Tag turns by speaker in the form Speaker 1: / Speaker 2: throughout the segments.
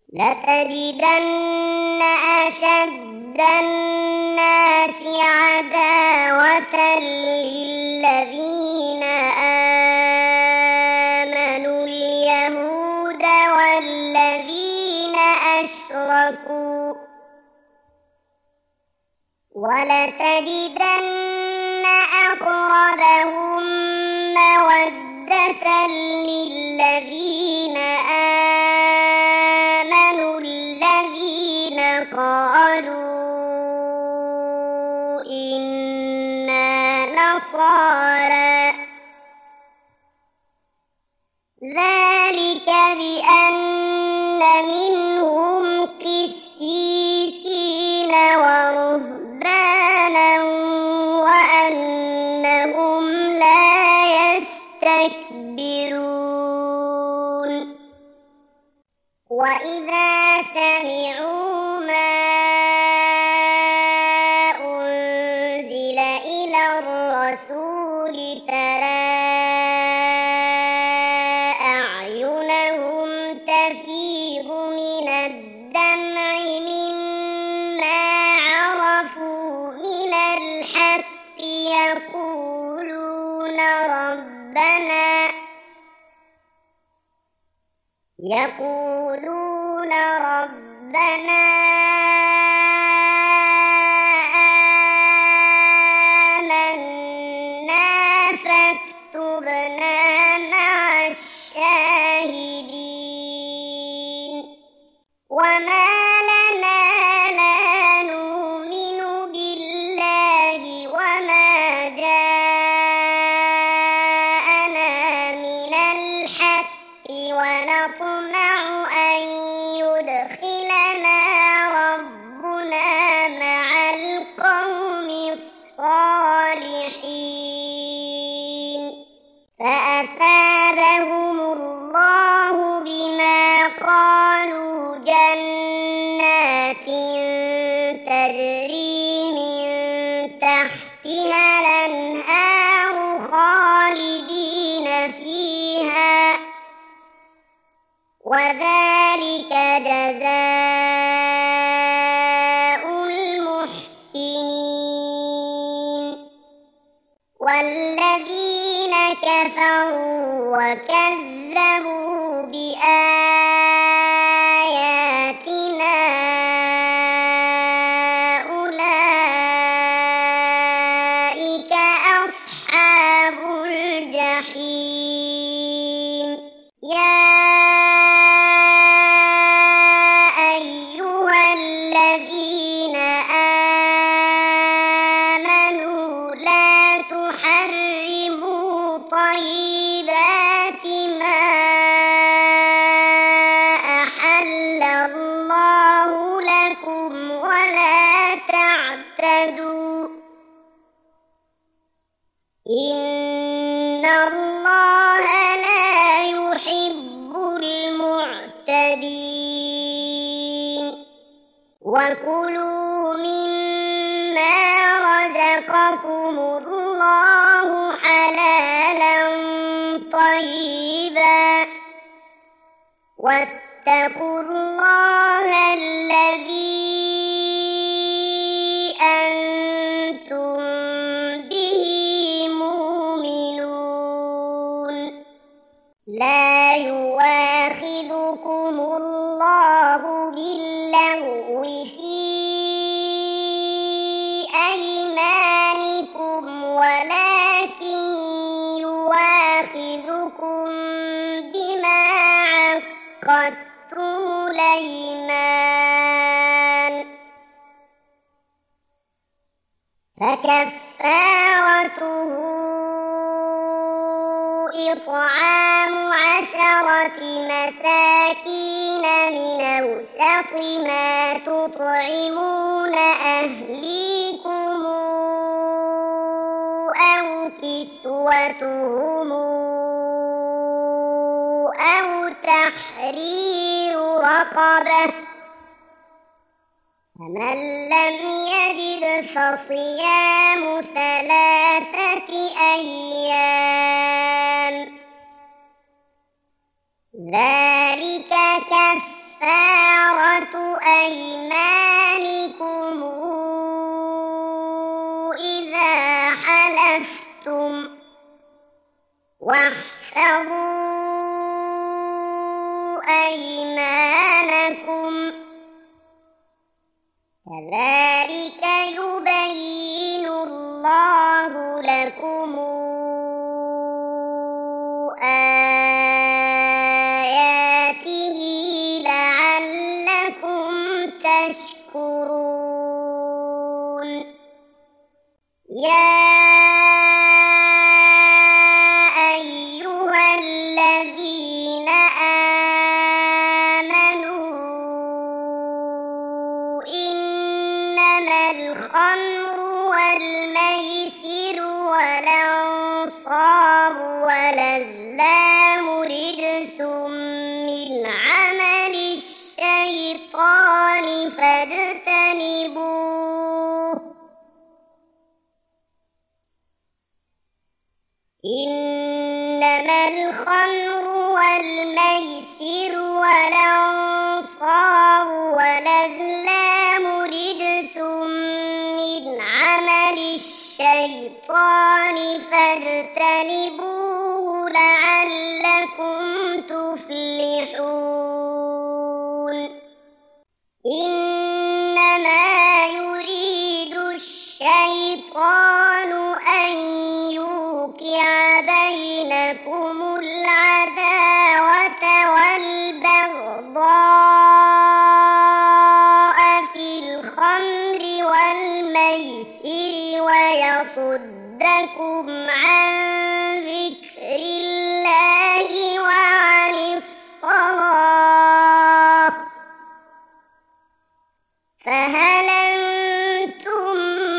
Speaker 1: لتجدن أشد الناس عداوة للذين آمنوا اليهود والذين أشركوا ولتجدن أقربهم مودة للذين آمنوا الذين قالوا إنا نصارى ذلك بأن منهم قسيسين ورهبانا وأنهم لا يستكبرون وإذا سمعوا ما أنزل إلى الرسول ترى أعينهم تفيض من الدمع مما عرفوا من الحق يقولون ربنا آمنا فاكتبنا مع الشاهدين وما لنا لا نؤمن بالله وما جاءنا من الحق ونطمع أن يدخلنا ربنا مع القوم الصالحين فأثابهم الله بما قالوا جنات تجري من تحتها الأنهار خالدين فيها وذلك جزاء المحسنين والذين كفروا وكذبوا بآياتنا أولئك أصحاب الجحيم يا أيها الذين آمنوا لا تحرموا طيبات ما أحل الله لكم ولا تعتدوا إن الله لا يحب المعتدين وكلوا مما رزقكم الله حلالا طيبا واتقوا الله الذي أنتم به مؤمنون لا يؤاخذكم الله باللغو في أيمانكم ولكن يؤاخذكم بما عقدتم الأيمان فكفارته إطعام 10 مساكين من أوسط ما تطعمون أهليكم أو كسوتهم أو تحرير رقبة فمن لم يجد فصيام 3 أيام ذلك كفارة أيمانكم إذا حلفتم واحفظوا أيمانكم كذلك يبين الله لكم آياته لعلكم تشكرون يا أيها الذين آمنوا إنما الخمر والميسر والأنصاب والأزلام رجس من عمل الشيطان فاجتنبوه إنما الخمر والميسر والأنصاب والأزلام رجس من عمل الشيطان فاجتنبوه لعلكم تفلحون إنما يريد الشيطان أن يوقع بينكم العداوة والبغضاء في الخمر والميسر ويصدكم عن ذكر الله وعن الصلاة فهل أنتم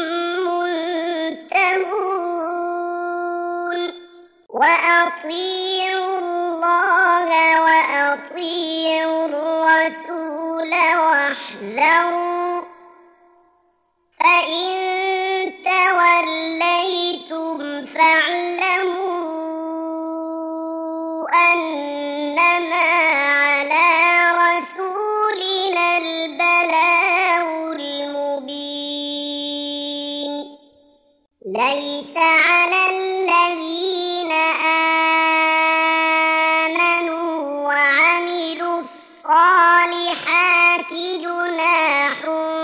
Speaker 1: منتهون وأطيعوا الله وأطيعوا الرسول واحذروا فإن توليتم فاعلموا أنما على رسولنا البلاغ المبين ليس على الذين آمنوا وعملوا الصالحات جناح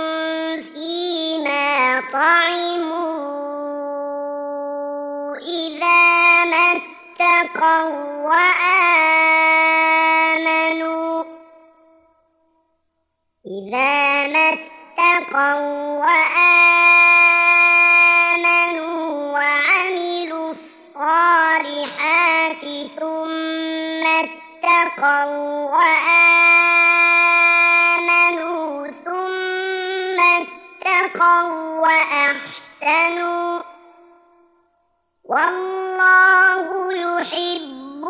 Speaker 1: فيما طعموا إذا ما اتقوا وآمنوا وعملوا الصالحات ثم اتقوا وآمنوا ثم اتقوا وأحسنوا والله يحب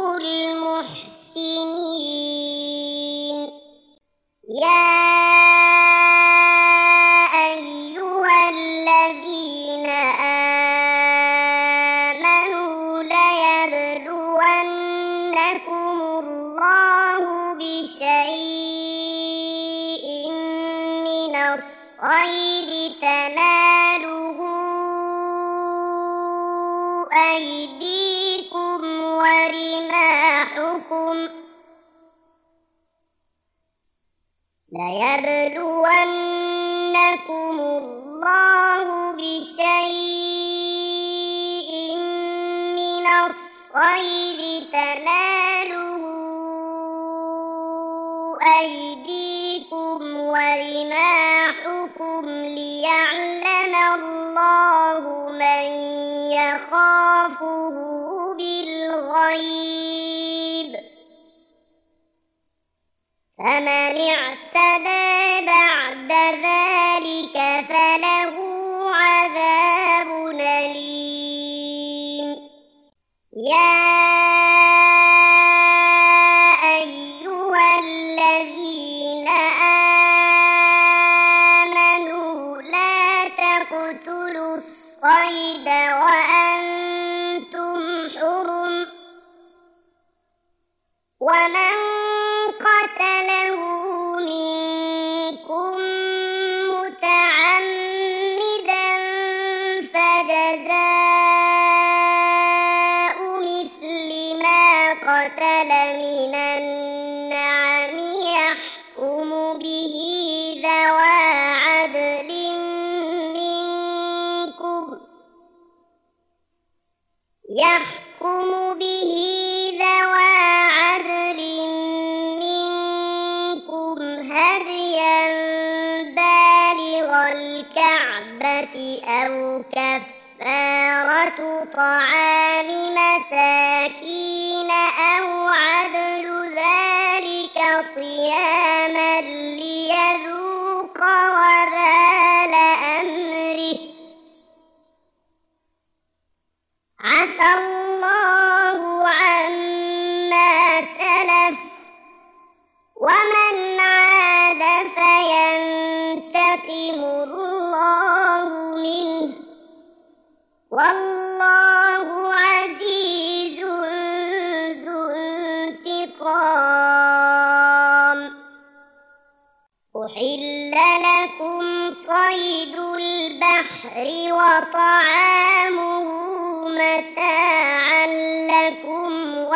Speaker 1: المحسنين يا أيها الذين آمنوا ليبلونكم الله بشيء من الصيد تناله أيديكم ورماحكم ليبلونكم الله بشيء من الصيد تناله أيديكم ورماحكم ليعلم الله من يخافه بالغيب فمن اعتدى بعد ذلك فله عذاب أليم يا أيها الذين آمنوا لا تقتلوا الصيد وأنتم حرم ومن قتله منكم طعام مساكين أو عدل ذلك صياما ليذوق وبال أمره عفى الله عما سلف ومن عاد فينتقم الله منه والله عزيز ذو انتقام أحل لكم صيد البحر وطعامه متاعا لكم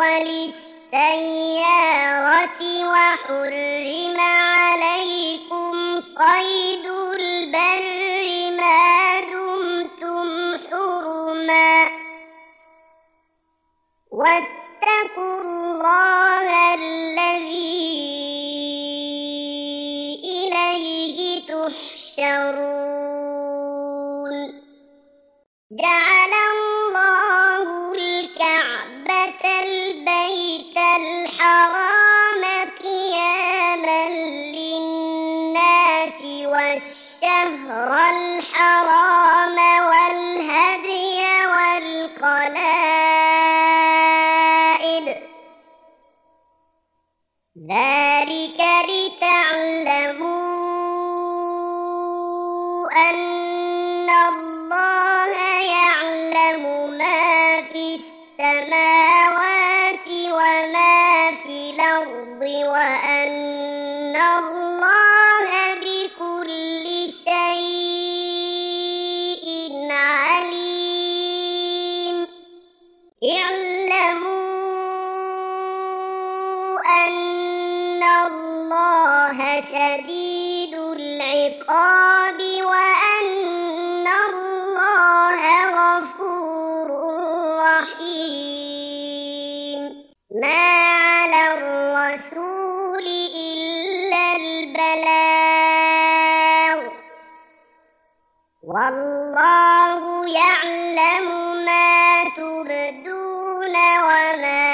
Speaker 1: وللسيارة وحرم عليكم صيد البر ما دمتم حرما واتقوا الله الذي إليه تحشرون جعل الله الكعبة البيت الحرام قياما للناس والشهر الحرام والهدي والقلائد ذلك لتعلموا أن الله يعلم ما في السماوات وما في الأرض وأن الله بكل شيء عليم اعلموا أن الله شديد العقاب وأن الله غفور رحيم ما على الرسول إلا البلاغ والله يعلم ما تبدون وما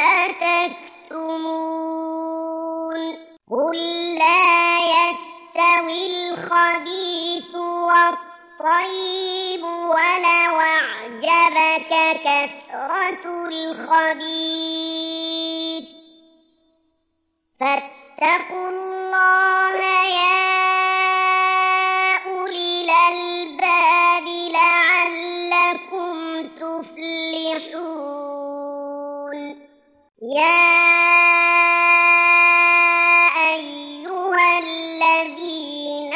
Speaker 1: تكتمون قل لا يستوي الخبيث والطيب ولو أعجبك كثرة الخبيث فاتقوا الله يا أولي الألباب لعلكم تفلحون يا أيها الذين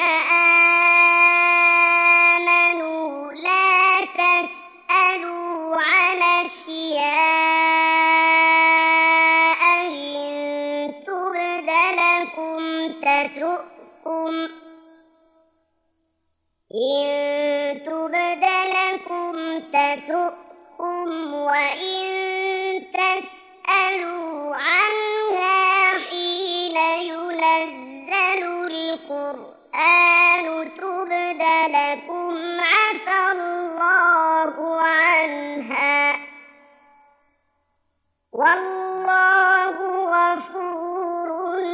Speaker 1: آمنوا لا تسألوا عن أشياء إن تبد لكم تسؤكم وإن تسألوا عنها حين ينزل القرآن تبد لكم عفى الله عنها والله غفور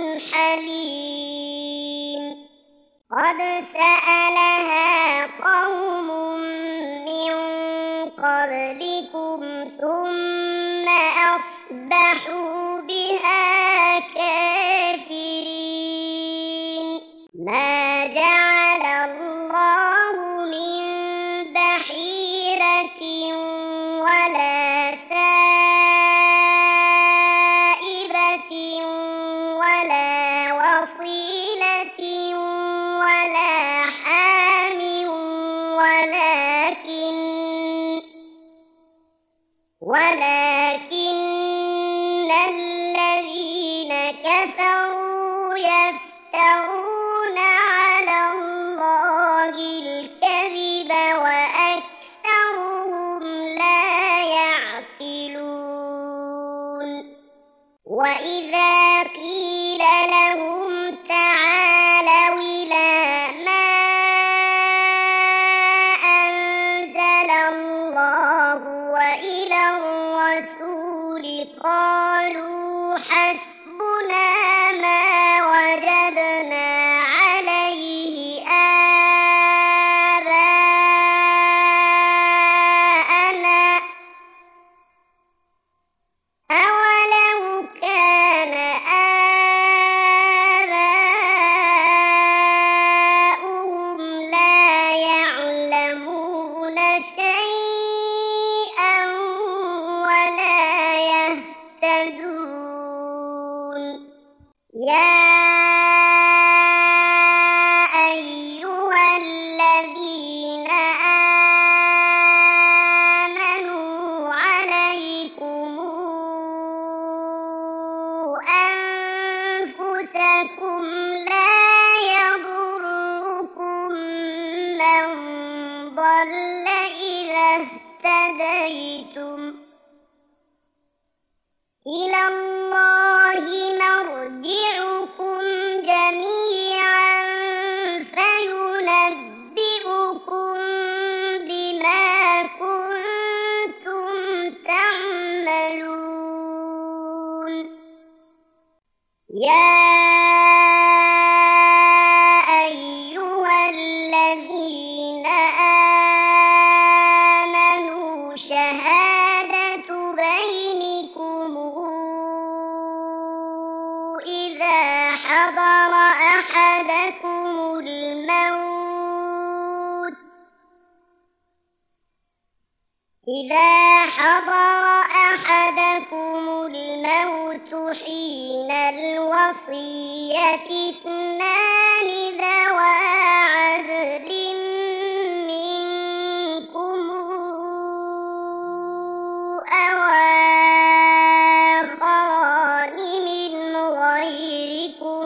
Speaker 1: حليم قد سألها قوم من قبلكم ثم أصبحوا بها كافرين ما جعل الله من بحيرة ولا سائبة ولا وصيلة ولا حامل إذا حضر أحدكم الموت حين الوصية اثنان ذوى عدل منكم أو آخران من غيركم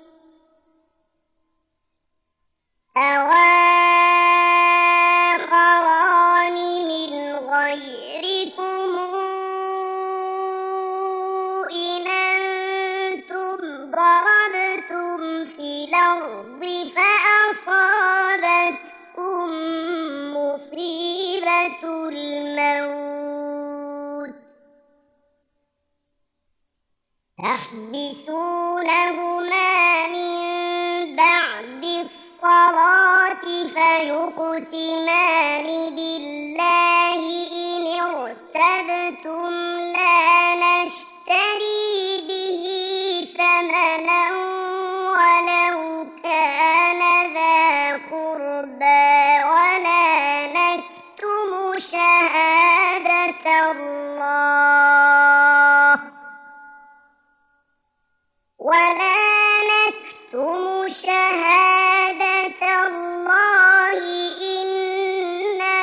Speaker 1: إن أنتم ضربتم في الأرض فأصابتكم مصيبة الموت تحبسونهما من بعد الصلاة فيقسمان بالله إن ارتبتم لا نشتري به ثمنا ولو كان ذا قربى ولا نكتم شهادة الله إنا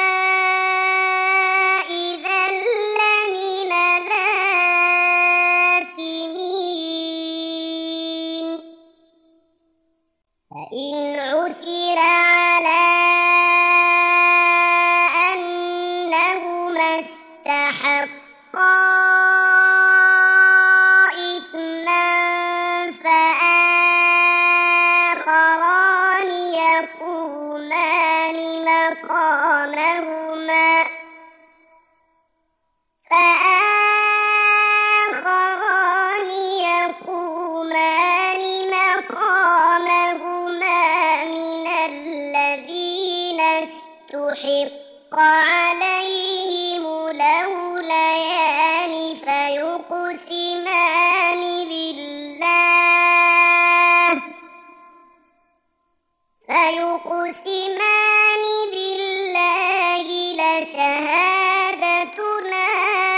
Speaker 1: إذا لمن الآثمين فإن عثر على أنهما استحقا إثما فآخران يقومان مقامهما من الذين استحق عليهم الأوليان فيقسمان بالله لشهادتنا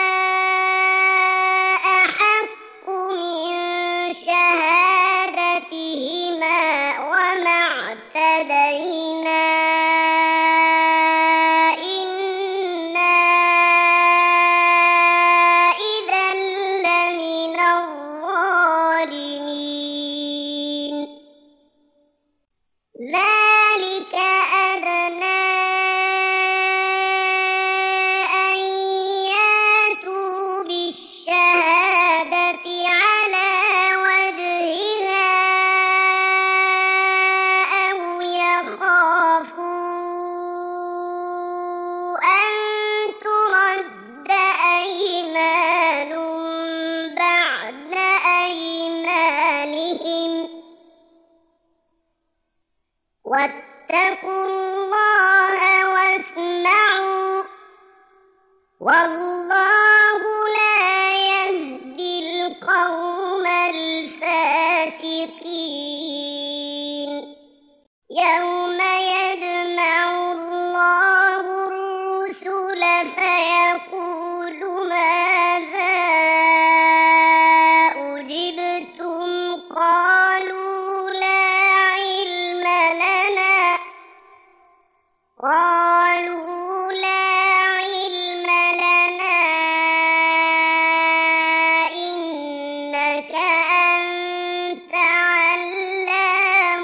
Speaker 1: أحق من شهادتهما وما اعتدينا إنا إذا لمن الظالمين ذلك أدنى أن يأتوا بالشهادة على وجهها أو يخافوا أن ترد أيمان بعد أيمانهم واتقوا الله واسمعوا والله لا يهدي القوم الفاسقين يوم يجمع الله الرسل فيقول ماذا أجبتم قالوا لا علم لنا إنك أنت علام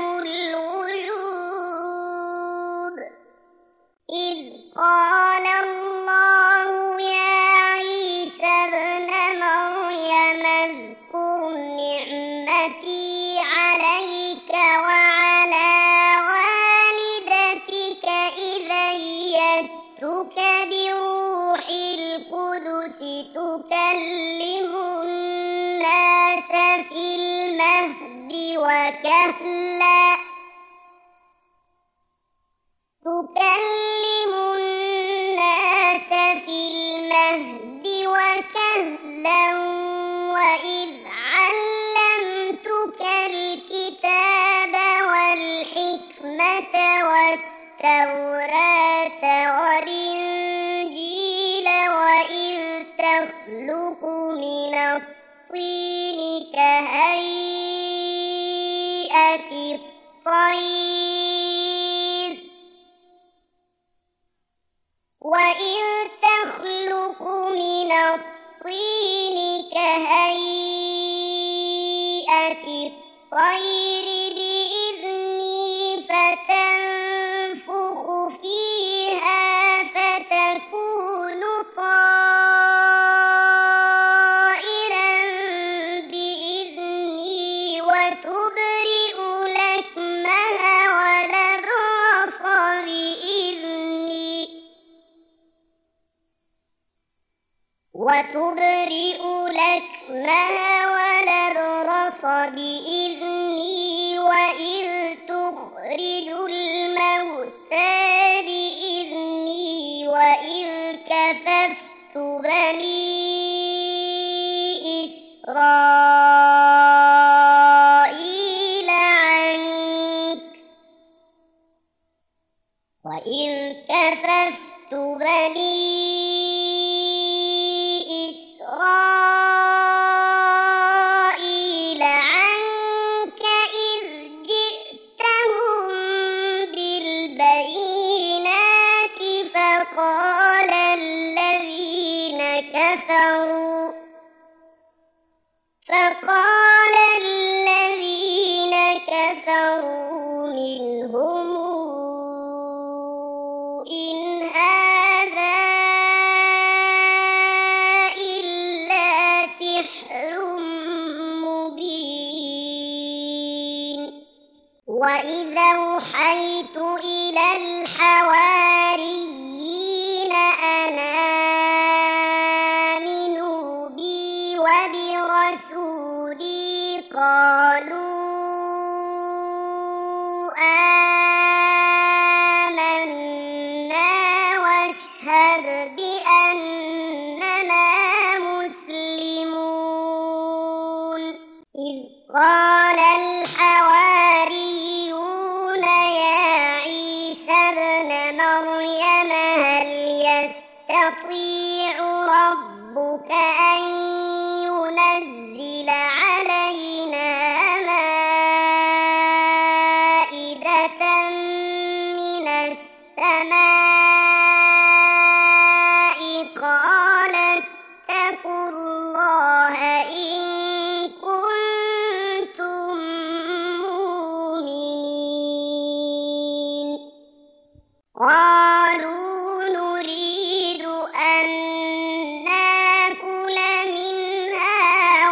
Speaker 1: الغيوب إذ قال الله يا عيسى ابن مريم اذكر نعمتي عليك وعلى والدتك إذ أيدتك بروح القدس تكلم الناس في المهد وكهلا وإذ علمتك الكتاب والحكمة والتوراة والإنجيل وإذ كففت بني إسرائيل عنك إذ جئتهم بالبينات فقال الذين كفروا منهم إن هذا إلا سحر مبين وإذا أوحيت إلى الحواريين أن آمنوا بي وبرسولي قالوا آمنا واشهد بأننا مسلمون إذ قال الحواريون يا عيسى ابن مريم هل يستطيع ربك أن ينزل علينا مائدة من السماء قال اتقوا الله إن كنتم مؤمنين قالوا نريد أن نأكل منها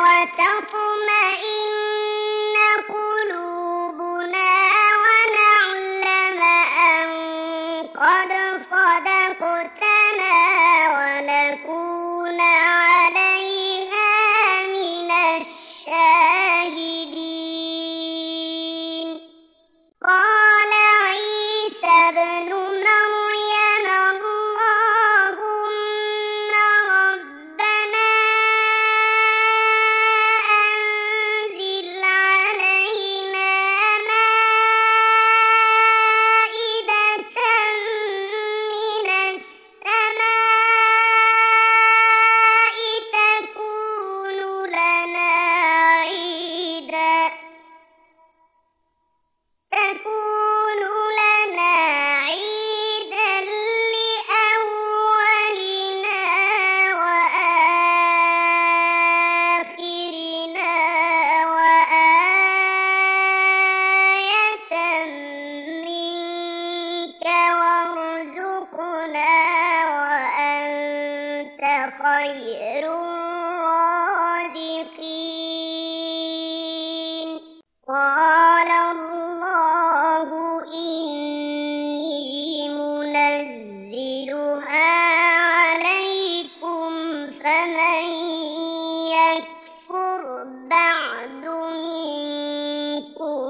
Speaker 1: وتطمئن قلوبنا ونعلم أن قد صدقتنا ونكون عليها من الشاهدين قال عيسى ابن مريم اللهم ربنا أنزل علينا مائدة من السماء تكون لنا عيدا لأولنا وآخرنا وآية منك وارزقنا وأنت خير الرازقين قال الله إني منزلها عليكم فمن يكفر بعد منكم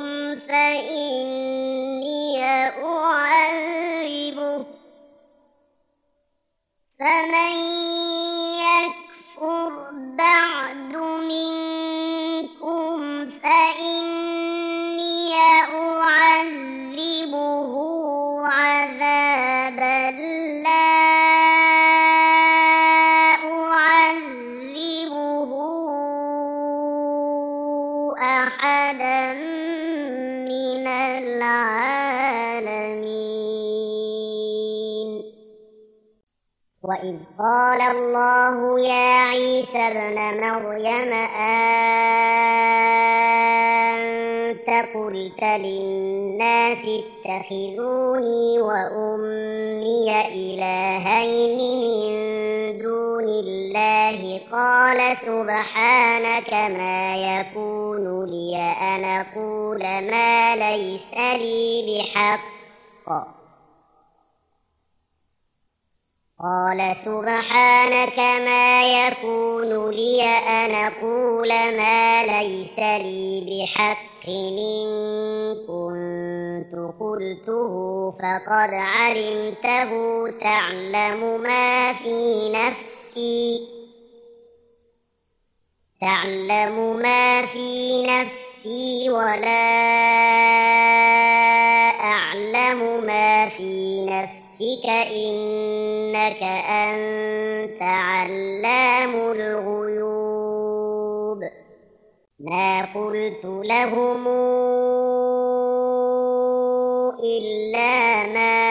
Speaker 1: فإني أعذبه عذابا لا أعذبه أحدا من العالمين وإذ قال الله يا عيسى ابن مريم أنت قلت للناس اتخذوني وأمي إلهين من دون الله قال سبحانك ما يكون لي أن أقول ما ليس لي بحق قال سبحانك ما يكون لي أن أقول ما ليس لي بحق إن كنت قلته فقد علمته تعلم ما في نفسي ولا أعلم ما في نفسك نفسك إنك أنت علام الغيوب ما قلت لهم إلا ما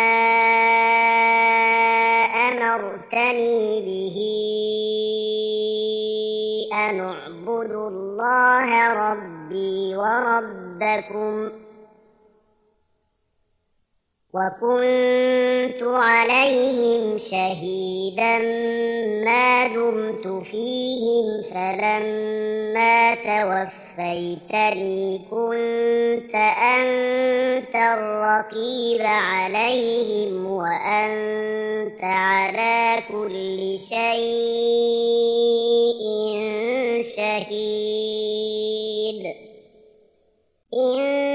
Speaker 1: أمرتني به أن اعبدوا الله ربي وربكم وكنت عليهم شهيدا ما دمت فيهم فلما توفيتني كنت أنت الرقيب عليهم وأنت على كل شيء شهيد إن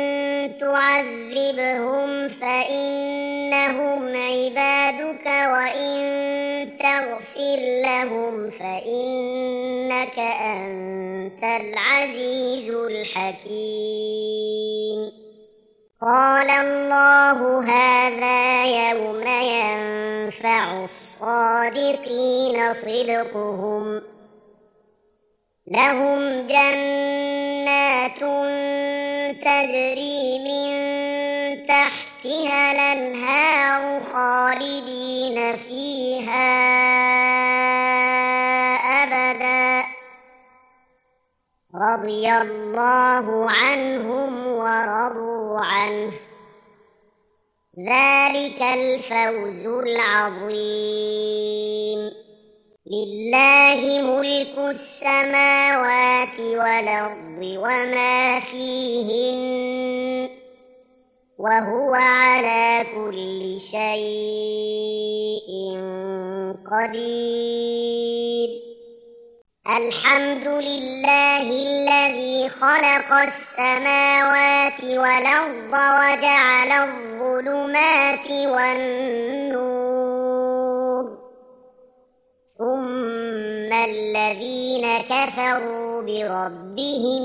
Speaker 1: تعذبهم فإنهم عبادك وإن تغفر لهم فإنك أنت العزيز الحكيم قال الله هذا يوم ينفع الصادقين صدقهم لهم جنات تجري من تحتها الأنهار خالدين فيها أبدا رضي الله عنهم ورضوا عنه ذلك الفوز العظيم لله ملك السماوات والأرض وما فيهن وهو على كل شيء قدير الحمد لله الذي خلق السماوات والأرض وجعل الظلمات والنور ثم الذين كفروا بربهم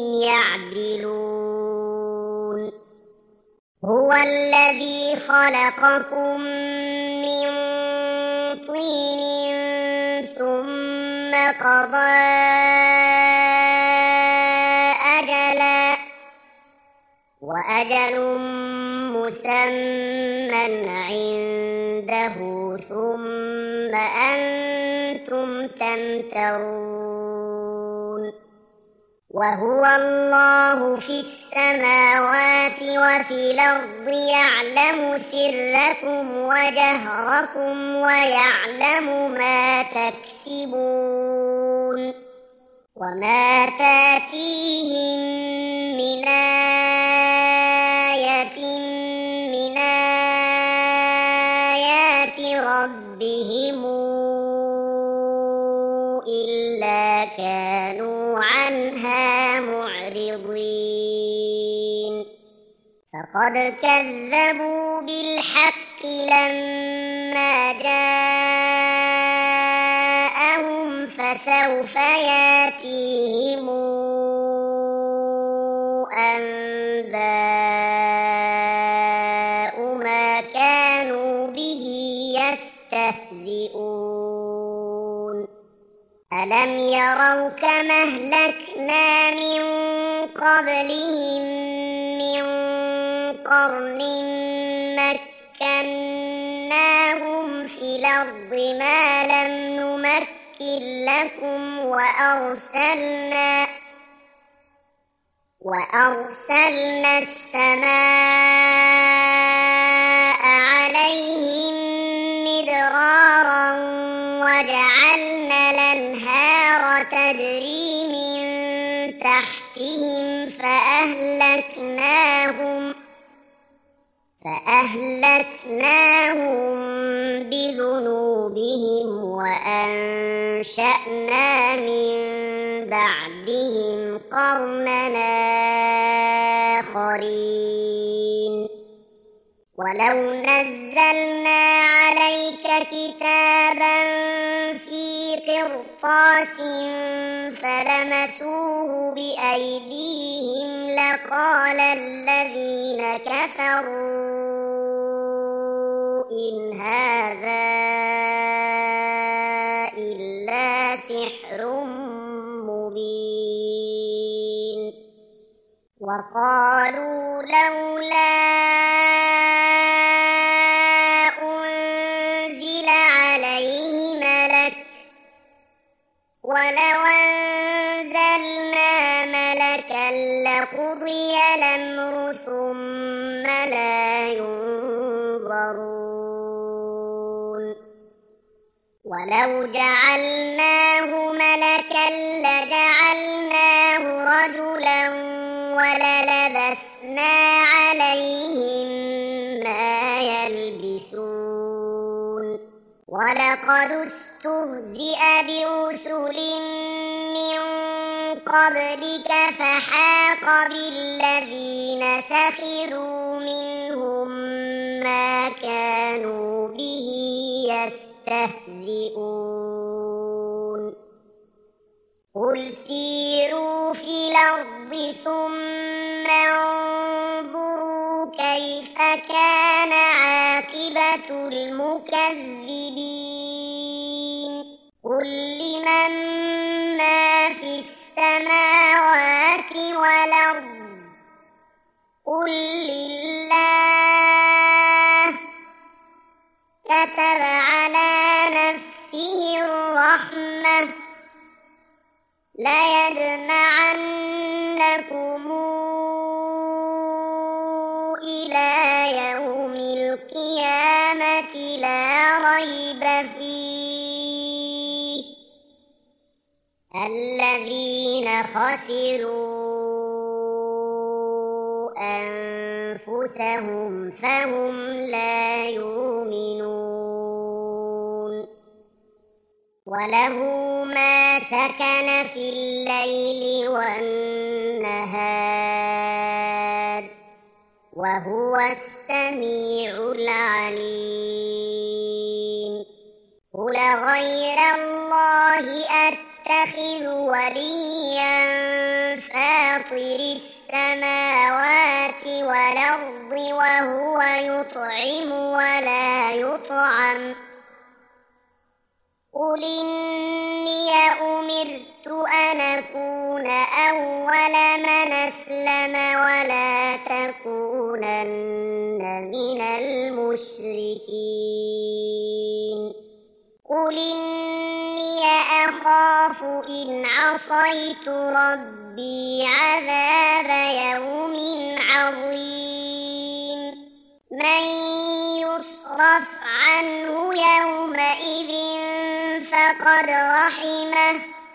Speaker 1: يعدلون هو الذي خلقكم من طين ثم قضى أجلا وأجل مسمى عنده ثم أنتم تمترون وهو الله في السماوات وفي الأرض يعلم سركم وجهركم ويعلم ما تكسبون وما تاتيهم من آية من آيات ربهم إلا كانوا عنها معرضين فقد كذبوا بالحق لما جاءهم فسوف ياتيهم أنباء ما كانوا به يستهزئون ألم يروا كما أهلكنا من قبلهم من قرن مكناهم في الأرض ما لم نمكن لكم وأرسلنا السماء عليهم مدرارا وجعلنا الأنهار تجري من تحتهم فأهلكناهم بذنوبهم وأنشأنا من بعدهم قرنا آخرين ولو نزلنا عليك كتابا في قرطاس فلمسوه بأيديهم لقال الذين كفروا إن هذا وقالوا لولا أنزل عليه ملك ولو أنزلنا ملكا لقضي الأمر ثم لا ينظرون ولو جعلناه ملكا لجعلناه رجلا وللبسنا عليهم ما يلبسون ولقد استهزئ برسل من قبلك فحاق بالذين سخروا منهم ما كانوا به يستهزئون قل سيروا في الأرض ثم انظروا كيف كان عاقبة المكذبين قل لمن ما في السماوات والأرض قل لله كتب على نفسه الرحمة ليجمعنكم إلى يوم القيامة لا ريب فيه الذين خسروا أنفسهم فهم لا يؤمنون وله ما سكن في الليل والنهار وهو السميع العليم قل غير الله أتخذ وليا فاطر السماوات والأرض وهو يطعم ولا يطعم قل إني أمرت أن أكون أول من أسلم ولا تكونن من المشركين قل إني أخاف إن عصيت ربي عذاب يوم عظيم من يصرف عنه يومئذ فقد رحمه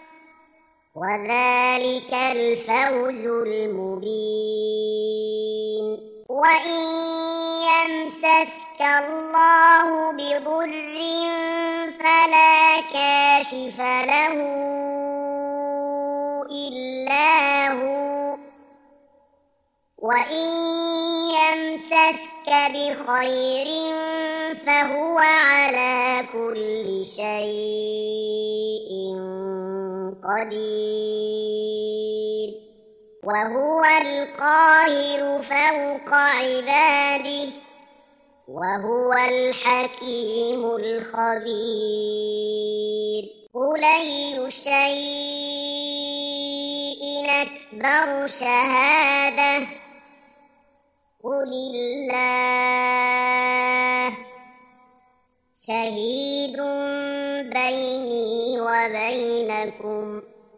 Speaker 1: وذلك الفوز المبين وإن يمسسك الله بضر فلا كاشف له إلا هو وإن يمسسك بخير فهو على كل شيء قدير وهو القاهر فوق عباده وهو الحكيم الخبير قل أي شيء أكبر شهادة قل الله شهيد بيني وبينكم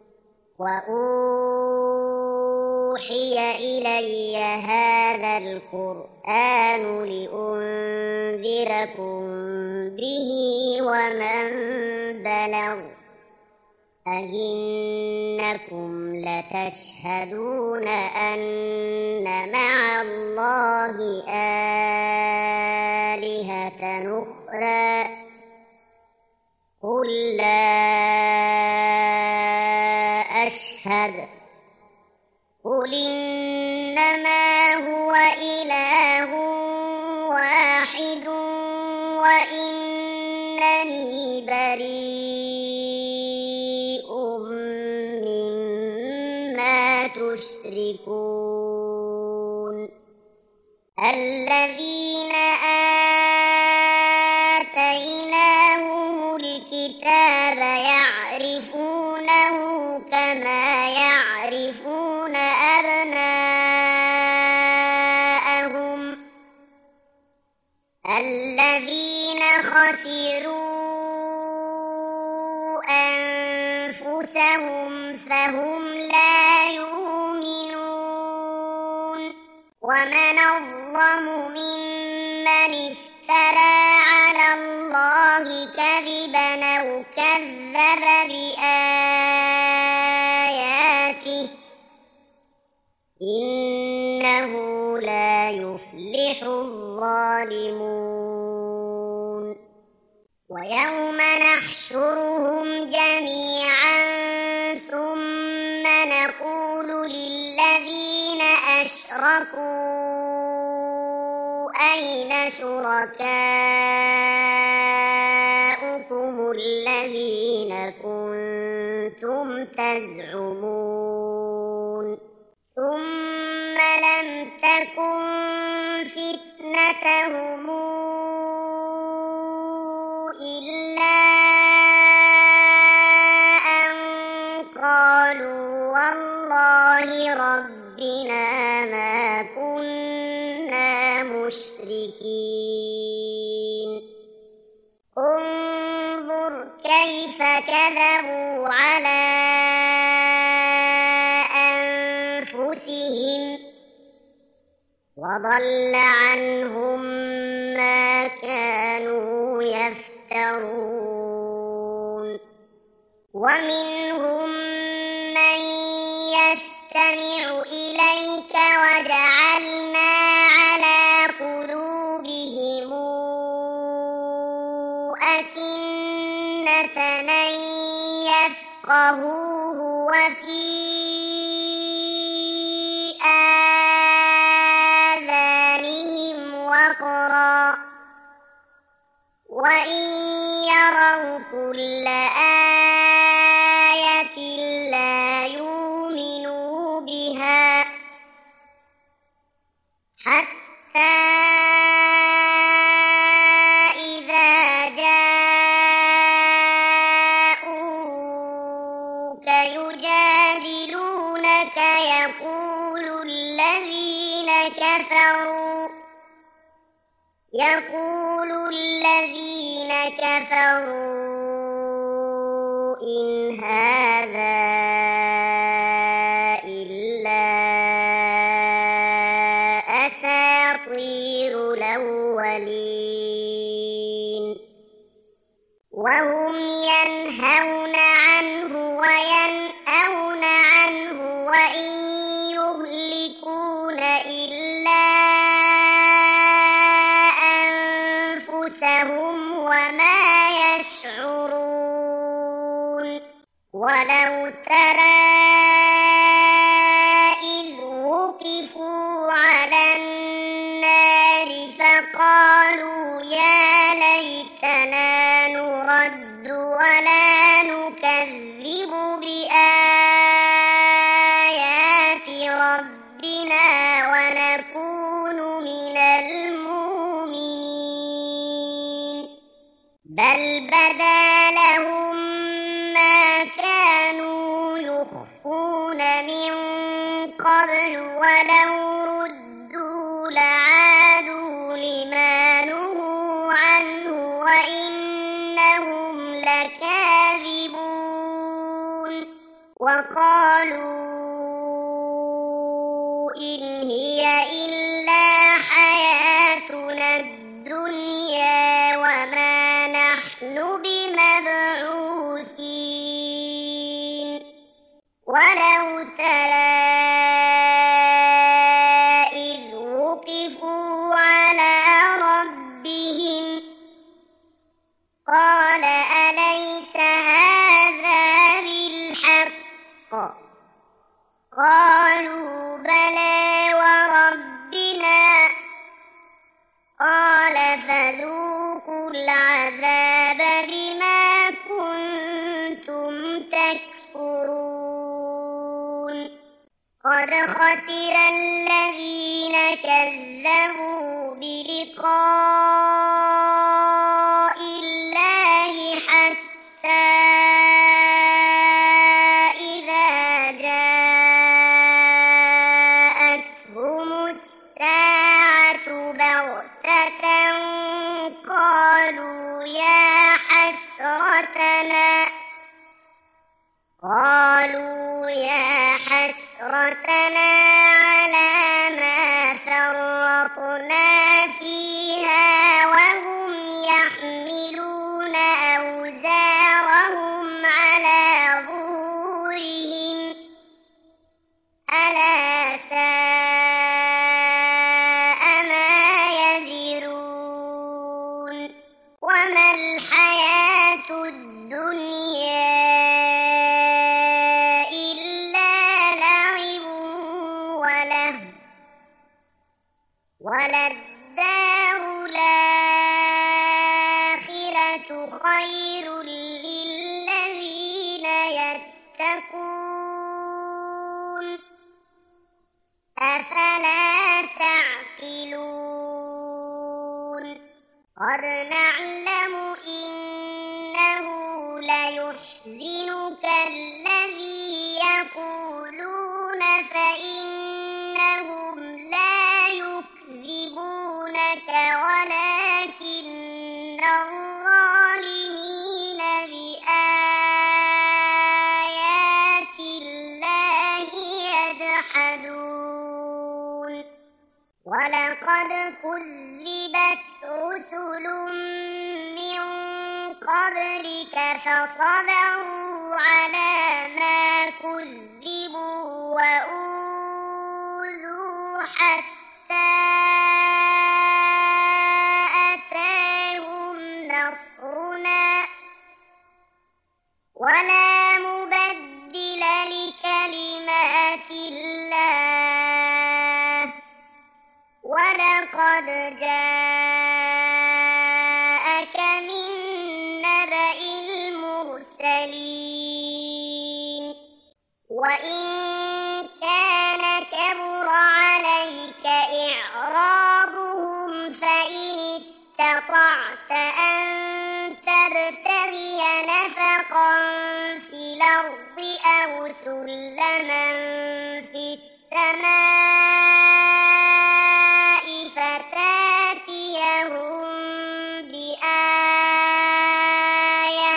Speaker 1: وأوحي إلي هذا القرآن لأنذركم به ومن بلغ أئنكم لتشهدون أن مع الله آلهة أخرى قل لا أشهد قل إنما هو إله واحد وإنني بريء مما تشركون الذين آتيناهم الكتاب يعرفونه كما يعرفون أبناءهم الذين خسروا أنفسهم فهم لا يؤمنون ومن أظلم ممن افترى على الله كذبا أو كذب بآياته إنه لا يفلح الظالمون ويوم نحشرهم جميعا ثم نقول للذين أشركوا أين شركاؤكم الذين كنتم تزعمون ثم لم تكن فتنتهم إلا أن قالوا والله ربنا ما كنا مشركين انظر كيف كذبوا على أنفسهم وضل عنهم ما كانوا يفترون ومنهم من يستمع إليك وجعلنا على قلوبهم أكنة أن يفقهوه وفي آذانهم وقرا وإن يروا كل آية لا يؤمنوا بها حتى إذا جاءوك يجادلونك يقول الذين كفروا إن هذا إلا أساطير الأولين وهم ينهون عنه وينأون عنه وإن يهلكون إلا وما يشعرون ولو ترى إذ وقفوا على النار فقالوا يا ليتنا نرد ولا نكذب بآيات ربنا ونكون من بل بدا لهم ما كانوا يخفون من قبل ولو ردوا لعادوا لما نهوا عنه وإنهم لكاذبون وقالوا إن هي إلا حياتنا الدنيا وما نحن بمبعوثين ولو ترى إذ وقفوا على ربهم قال أليس هذا بالحق قالوا بلى وربنا قال فذوقوا العذاب بما كنتم تكفرون قد خسر الذين كذبوا بلقاء الله حتى إذا جاءتهم الساعة بغتة خير للذين يتقون أفلا تعقلون قد نعلم إنه ليحزنك الذي يقولون فإنهم لا يكذبونك ولكن الظالمين بآيات الله يجحدون ولقد كذبت رسل من قبلك فصبروا على ما كذبوا وأوذوا حتى أتاهم نصرنا ولا مبدل لكلمات الله ولقد جاءك من نبأ المرسلين وإن كان كبر عليك إعراضهم فإن استطعت أن تبتغي نفقا في الأرض أو سلما في السماء فتاتيهم بآية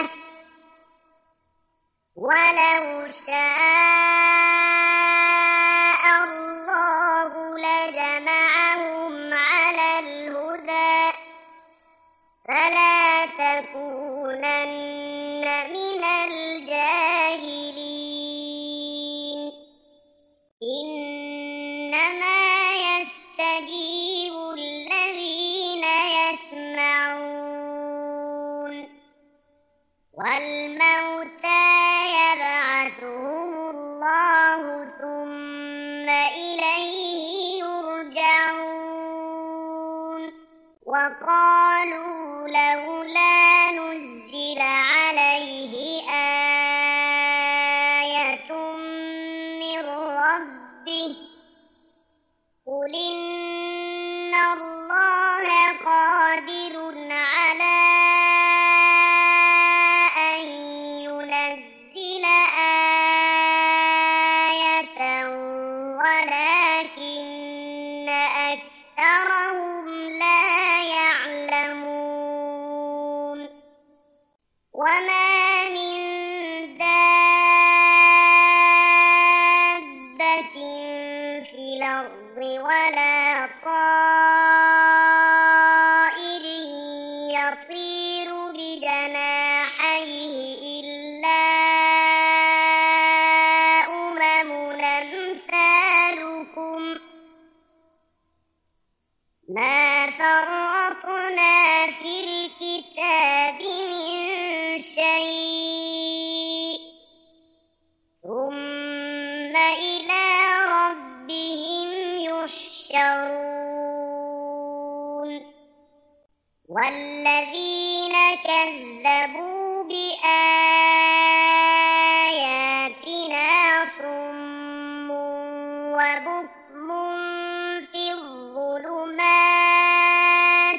Speaker 1: ولو شاء الله لجمعهم على الهدى فلا تكونن من الجاهلين إنما يستجيب الذين يسمعون والموتى يبعثهم الله ثم إليه يرجعون وقالوا لولا نزل عليه آية من ربه قل إن الله قادر على أن ينزل آية ولكن أكثرهم لا يعلمون وما من دابة في الأرض ولا طائر يطير بجناحيه إلا أمم أمثالكم ما فرطنا في الكتاب من شيء ثم إلى ربهم يحشرون والذين كذبوا بآياتنا صم وبكم في الظلمات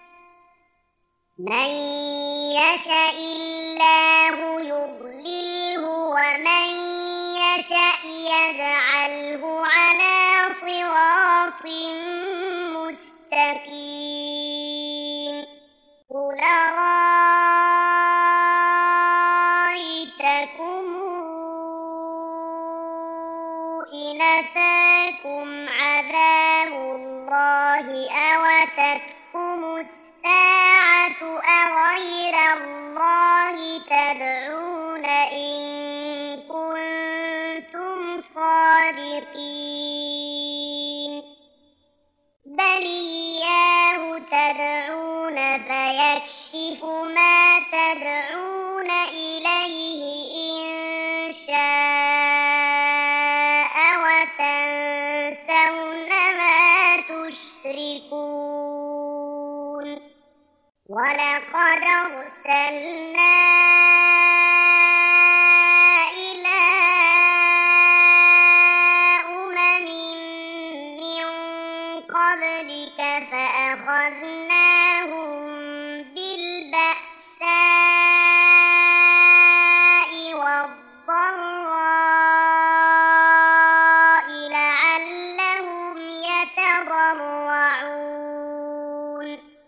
Speaker 1: من يشاء الله يضلله ومن يشاء يجعله على صراط مستقيم قل أرأيتكم إن أتاكم عذاب الله أو أتتكم الساعة أغير الله تدعون إن كنتم صادقين بل إياه تدعون فيكشف ما تدعون إليه إن شاء وتنسون ما تشركون ولقد أرسلنا إلى أمم من قبلك فأخذناهم بالبأساء والضراء لعلهم يتضرعون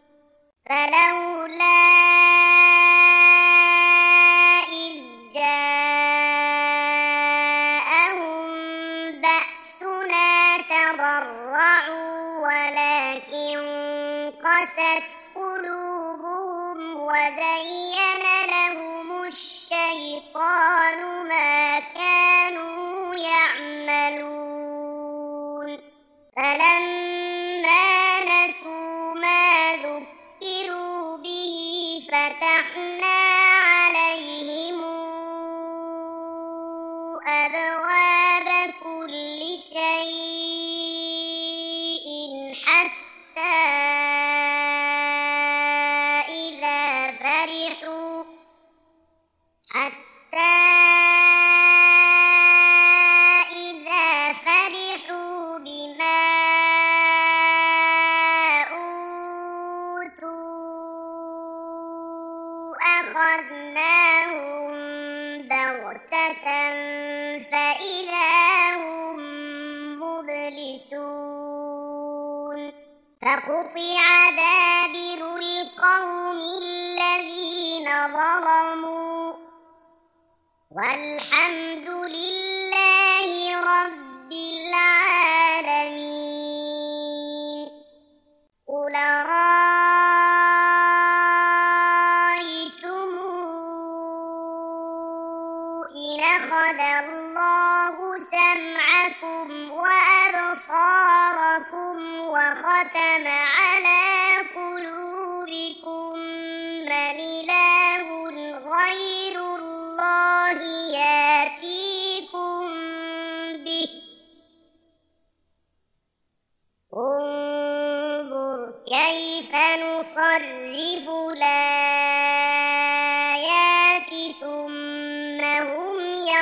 Speaker 1: فلولا إذ جاءهم بأسنا تضرعوا ولكن قست قلوبهم وزين لهم الشيطان ما كانوا يعملون فلما نسوا ما ذكروا به فتحنا عليهم أبواب كل شيء حتى إذا فرحوا بما أوتوا أخذناهم بغتة فإذا هم مبلسون فقطع دابر القوم الذين ظلموا والحمد لله رب العالمين قل رأيتم إن أخذ الله سمعكم وأبصاركم وختم على قلوبكم من إله غير الله يأتيكم به انظر كيف نصرف الآيات ثم هم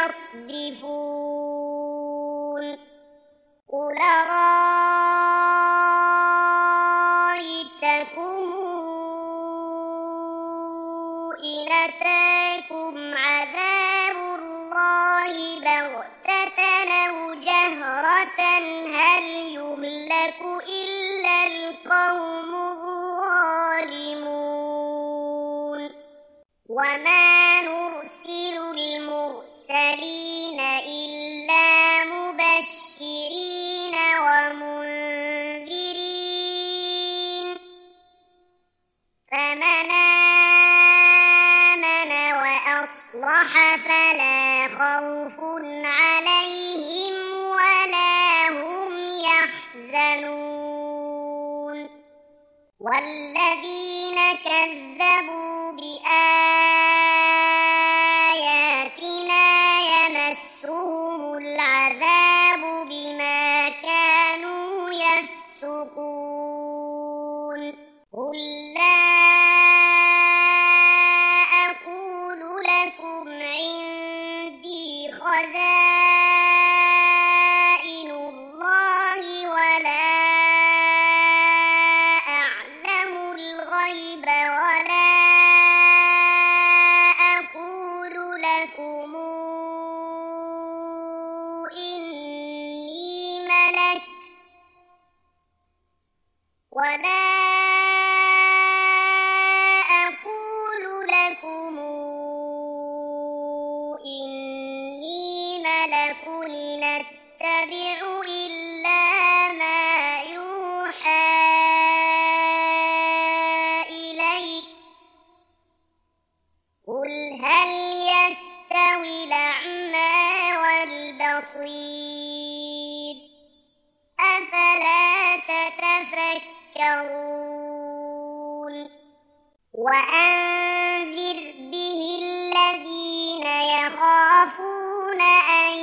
Speaker 1: يصدفون قل رأيتكم إن أتاكم عذاب الله بغتة أو جهرة هل يهلك إلا القوم الظالمون وما نرسل المرسلين إلا مبشرين ومنذرين فمن آمن وأصلح فلا خوف عليهم ولا هم يحزنون والذين كذبوا بآياتنا يمسهم العذاب بما كانوا يفسقون قل لا أقول لكم عندي خزائن الله ولا أعلم الغيب ولا أقول لكم إني ملك ولا أقول لكم إني ملك إن أتبع إلا ما يوحى إلي قل هل يستوي الأعمى والبصير أفلا تتفكرون وأنذر به الذين يخافون أن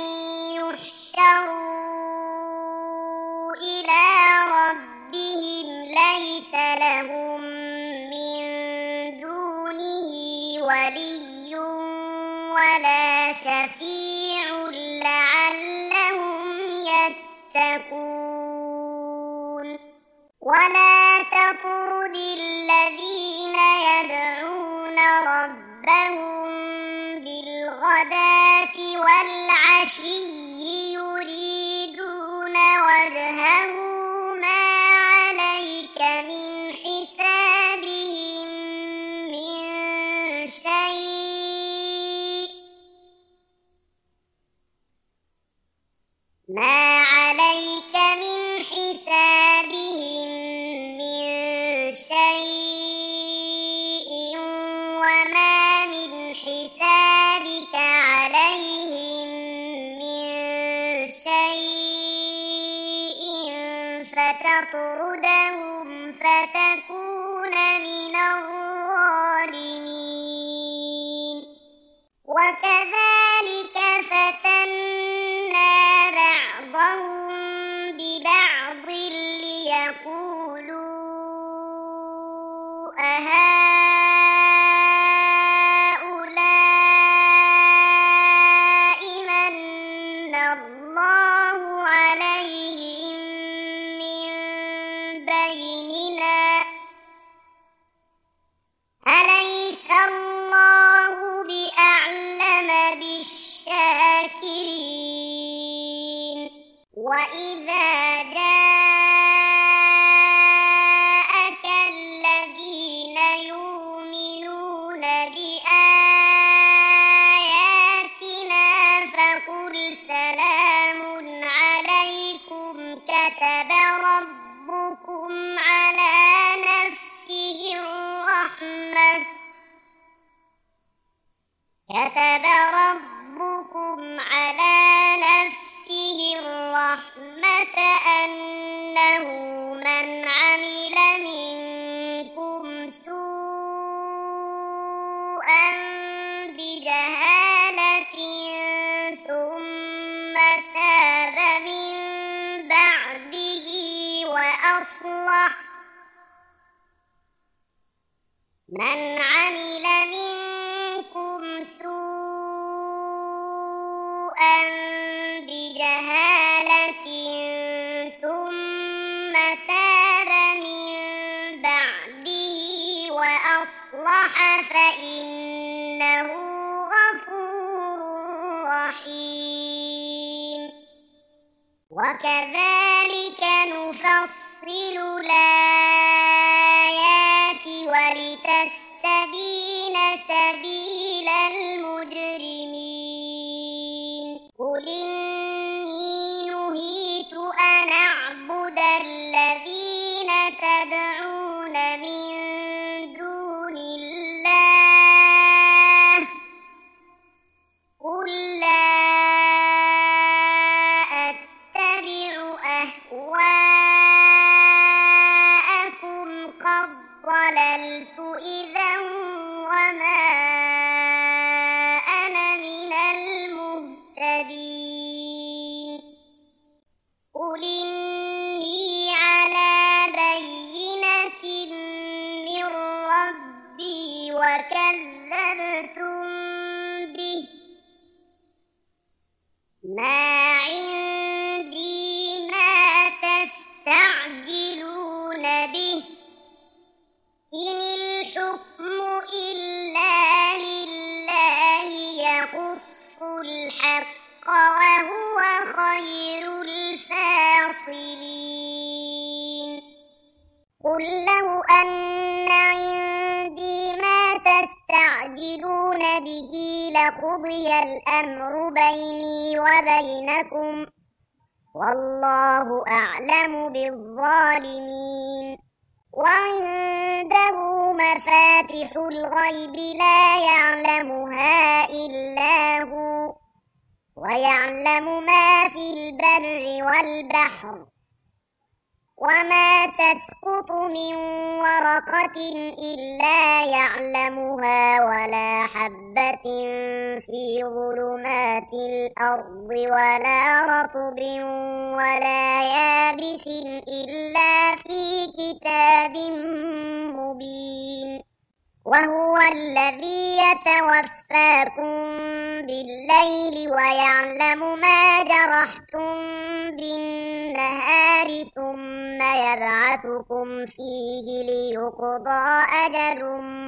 Speaker 1: يحشروا إلى ربهم ليس لهم من شفيع لعلهم يتقون ولا تطرد الذين يدعون ربهم بالغداة والعشي يريدون وجهه ما عليك من حسابهم من شيء وما من حسابك عليهم من شيء فتطردهم فتكون من الظالمين وكذلك فتنا بعضهم ببعض ليقولوا أهؤلاء من الله عليهم من بيننا أليس الله بأعلم بالشاكرين وإذا جاءك الذين يؤمنون بآياتنا فقل سلام عليكم كتب ربكم على نفسه الرحمة أنه من عمل منكم سوءا بجهالة ثم تاب من بعده وأصلح من عمل منكم سوءا بجهالة ثم تاب من بعده وأصلح فإنه غفور رحيم وكذلك نفصل الآيات ولتستبين سبيل المجرمين قل إني نهيت أن أعبد الذين تدعون من دون الله قل لا أتبع أهواءكم قد ضللت إذا وما أنا من المهتدين قل إني على بينة من ربي وكذبتم به ما عندي ما تستعجلون به إن الحكم إلا لله يقص الحق وهو خير الفاصلين قل لو أن عندي ما تستعجلون به لقضي الأمر بيني وبينكم والله أعلم بالظالمين وعنده مفاتح الغيب لا يعلمها إلا هو ويعلم ما في البر والبحر وما تسقط من ورقة إلا يعلمها ولا حبة في ظلمات الأرض ولا رطب ولا يابس إلا في كتاب مبين وهو الذي يتوفاكم بالليل ويعلم ما جرحتم بالنهار ثم يبعثكم فيه ليقضى أجل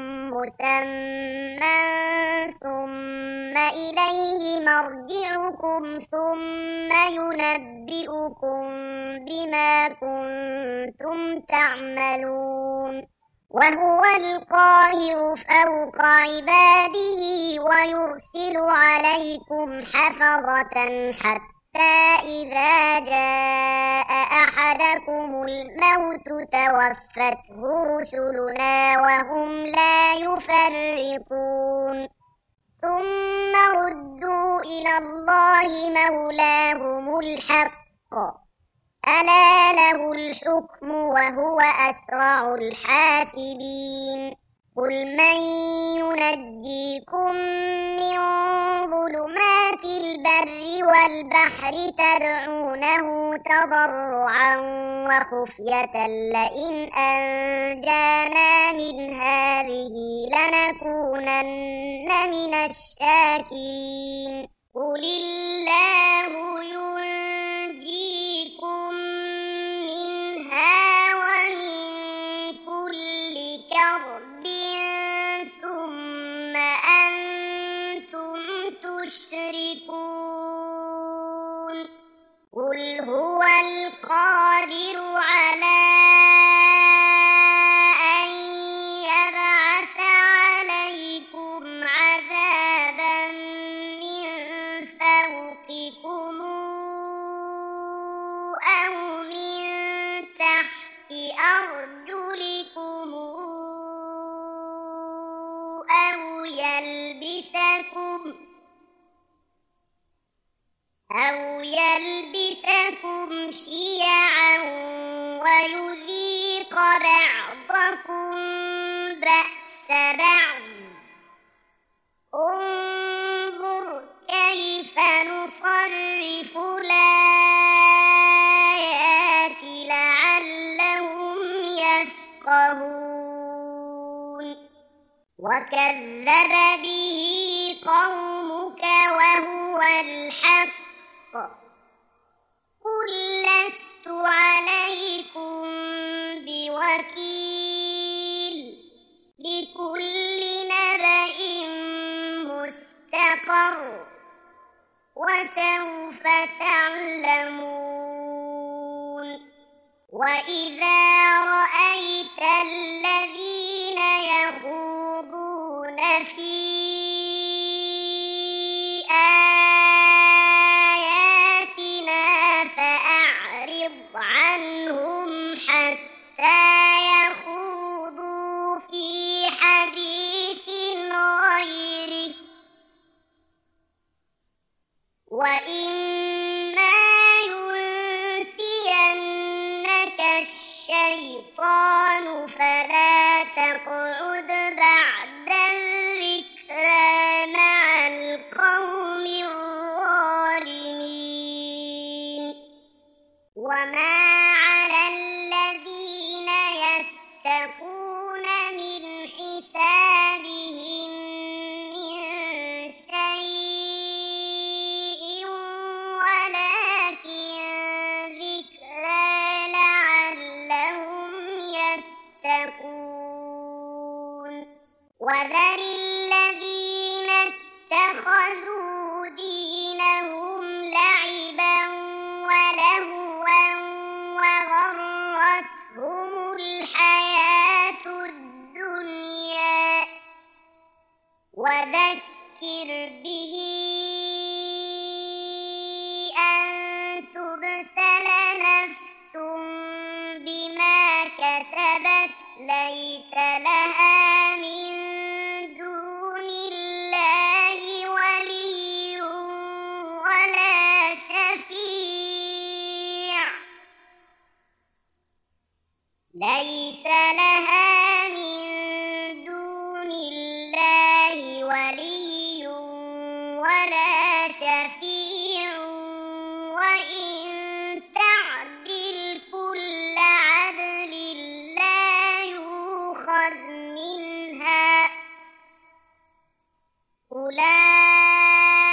Speaker 1: مسمى ثم إليه مرجعكم ثم ينبئكم بما كنتم تعملون وهو القاهر فوق عباده ويرسل عليكم حفظة حتى إذا جاء أحدكم الموت توفته رسلنا وهم لا يفرطون ثم ردوا إلى الله مولاهم الحق ألا له الحكم وهو أسرع الحاسبين قل من ينجيكم من ظلمات البر والبحر تدعونه تضرعا وخفية لئن أنجانا من هذه لنكونن من الشاكرين قل الله ينجيكم منها ومن كل كرب ثم أنتم تشركون قل هو القادر على أن يبعث عليكم عذابا من فوقكم أو من تحت أرجلكم أو يلبسكم شيعا ويذيق بعضكم بأس بعض انظر كيف نصرف الآيات لعلهم يفقهون وكذب به قومك وهو الحق قل لست عليكم بوكيل لكل نبأ مستقر وسوف تعلمون وإذا رأيت الذين يخوضون في عنهم حتى يخوضوا في حديث غيره وإما ينسينك الشيطان فلا تقعد بعد الذكرى مع القوم الظالمين وما على الذين يتقون من حسابهم من شيء ولكن ذكرى لعلهم يتقون وذر الذين اتخذوا دينهم لعبا ولهوا وغرتهم الحياة الدنيا وذكر به أن تبسل نفس بما كسبت ليس لها من دون الله ولي ولا شفيع ليس لها من دون الله ولي ولا شفيع وإن تعدل كل عدل لا يؤخذ منها أولئك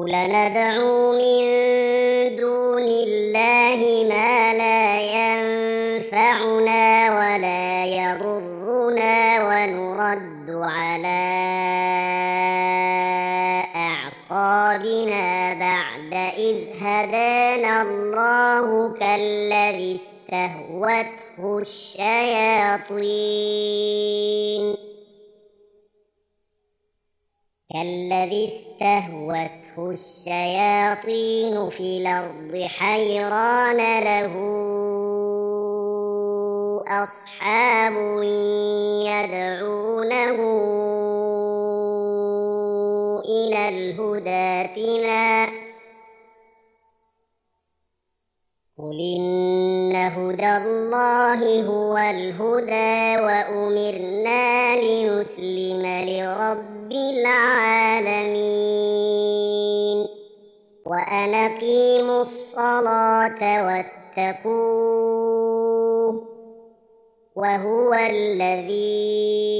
Speaker 1: ندعو من دون الله ما لا ينفعنا ولا يضرنا ونرد على أعقابنا بعد إذ هدانا الله كالذي استهوته الشياطين في الأرض حيران له أصحاب يدعونه إلى الهدى ائتنا قل إن هدى الله هو الهدى وأمرنا لنسلم لرب العالمين وأن أقيموا الصلاة واتقوه وهو الذي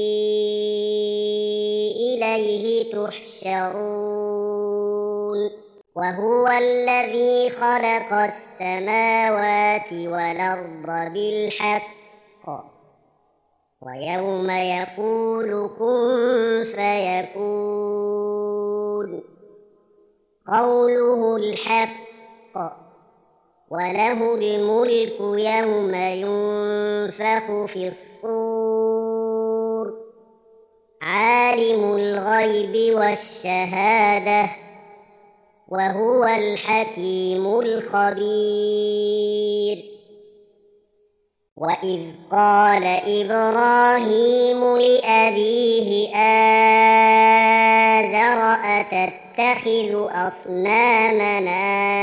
Speaker 1: إليه تحشرون وهو الذي خلق السماوات والأرض بالحق ويوم يقول كن فيكون قوله الحق وله الملك يوم ينفخ في الصور عالم الغيب والشهادة وهو الحكيم الخبير وإذ قال إبراهيم لأبيه آزر أتتخذ أصنامنا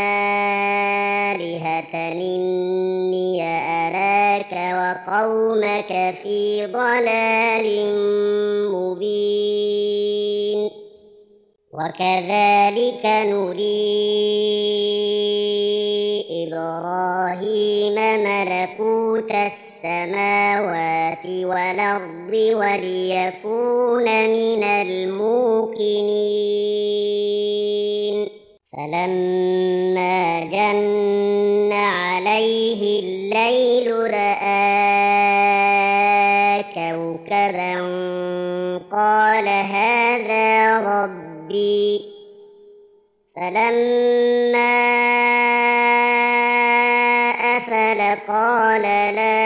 Speaker 1: آلهة إني أراك وقومك في ضلال مبين وكذلك نري إبراهيم ملكوت السماوات والأرض وليكون من الموقنين فلما جن عليه الليل رأى كوكبا قال هذا ربي فلما أفل قال لا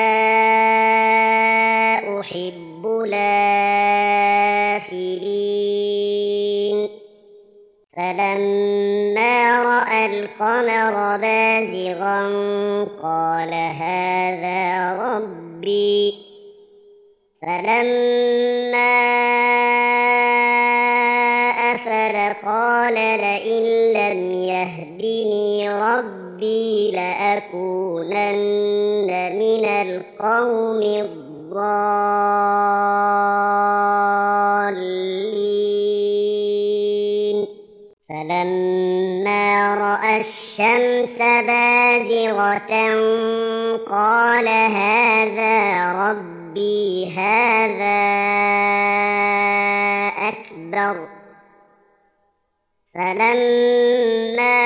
Speaker 1: أحب الآفلين فلما رأى القمر بازغا قال هذا ربي فلما أفل قال لئن لم يهدني ربي لأكونن من القوم الضالين فلما رأى الشمس بازغة قال هذا ربي هذا أكبر فلما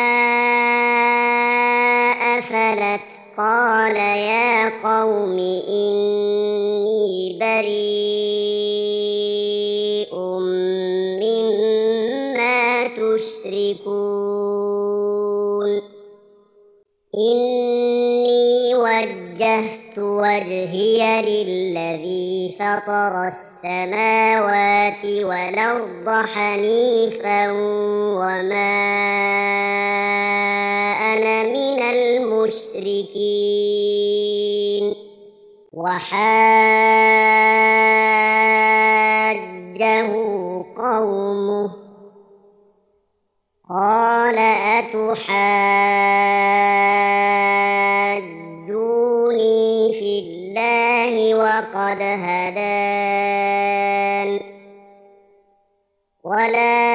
Speaker 1: أفلت قال يا قوم إني بريء مما تشركون إني وجهت وجهي للذي فطر السماوات والأرض حنيفا وما أنا من المشركين وحاجه قومه قال أتحاجوني في الله وقد هدان ولا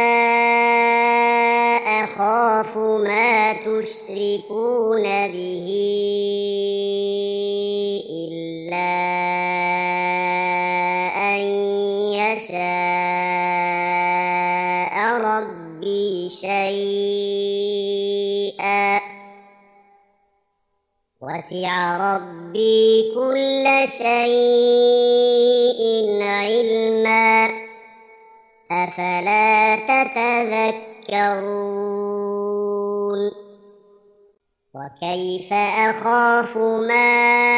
Speaker 1: أخاف ما تشركون به إلا أن يشاء ربي شيئا وسع ربي كل شيء علما أفلا تتذكرون وكيف أخاف ما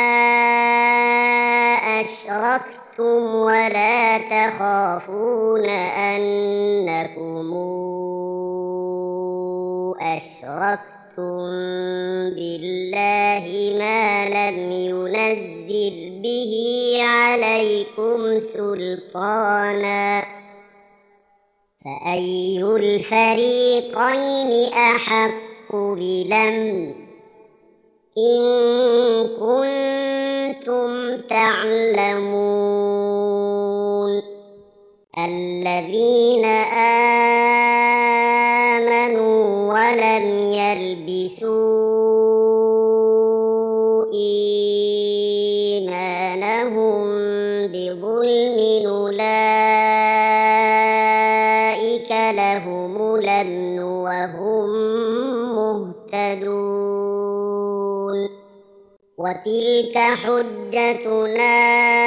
Speaker 1: أشركتم ولا تخافون أنكم أشركتم بالله ما لم ينزل به عليكم سلطانا فأي الفريقين أحق بالأمن إن كنتم تعلمون الذين آمنوا ولم يلبسوا إيمانهم بظلم أولئك لهم الأمن وهم مهتدون وتلك حجتنا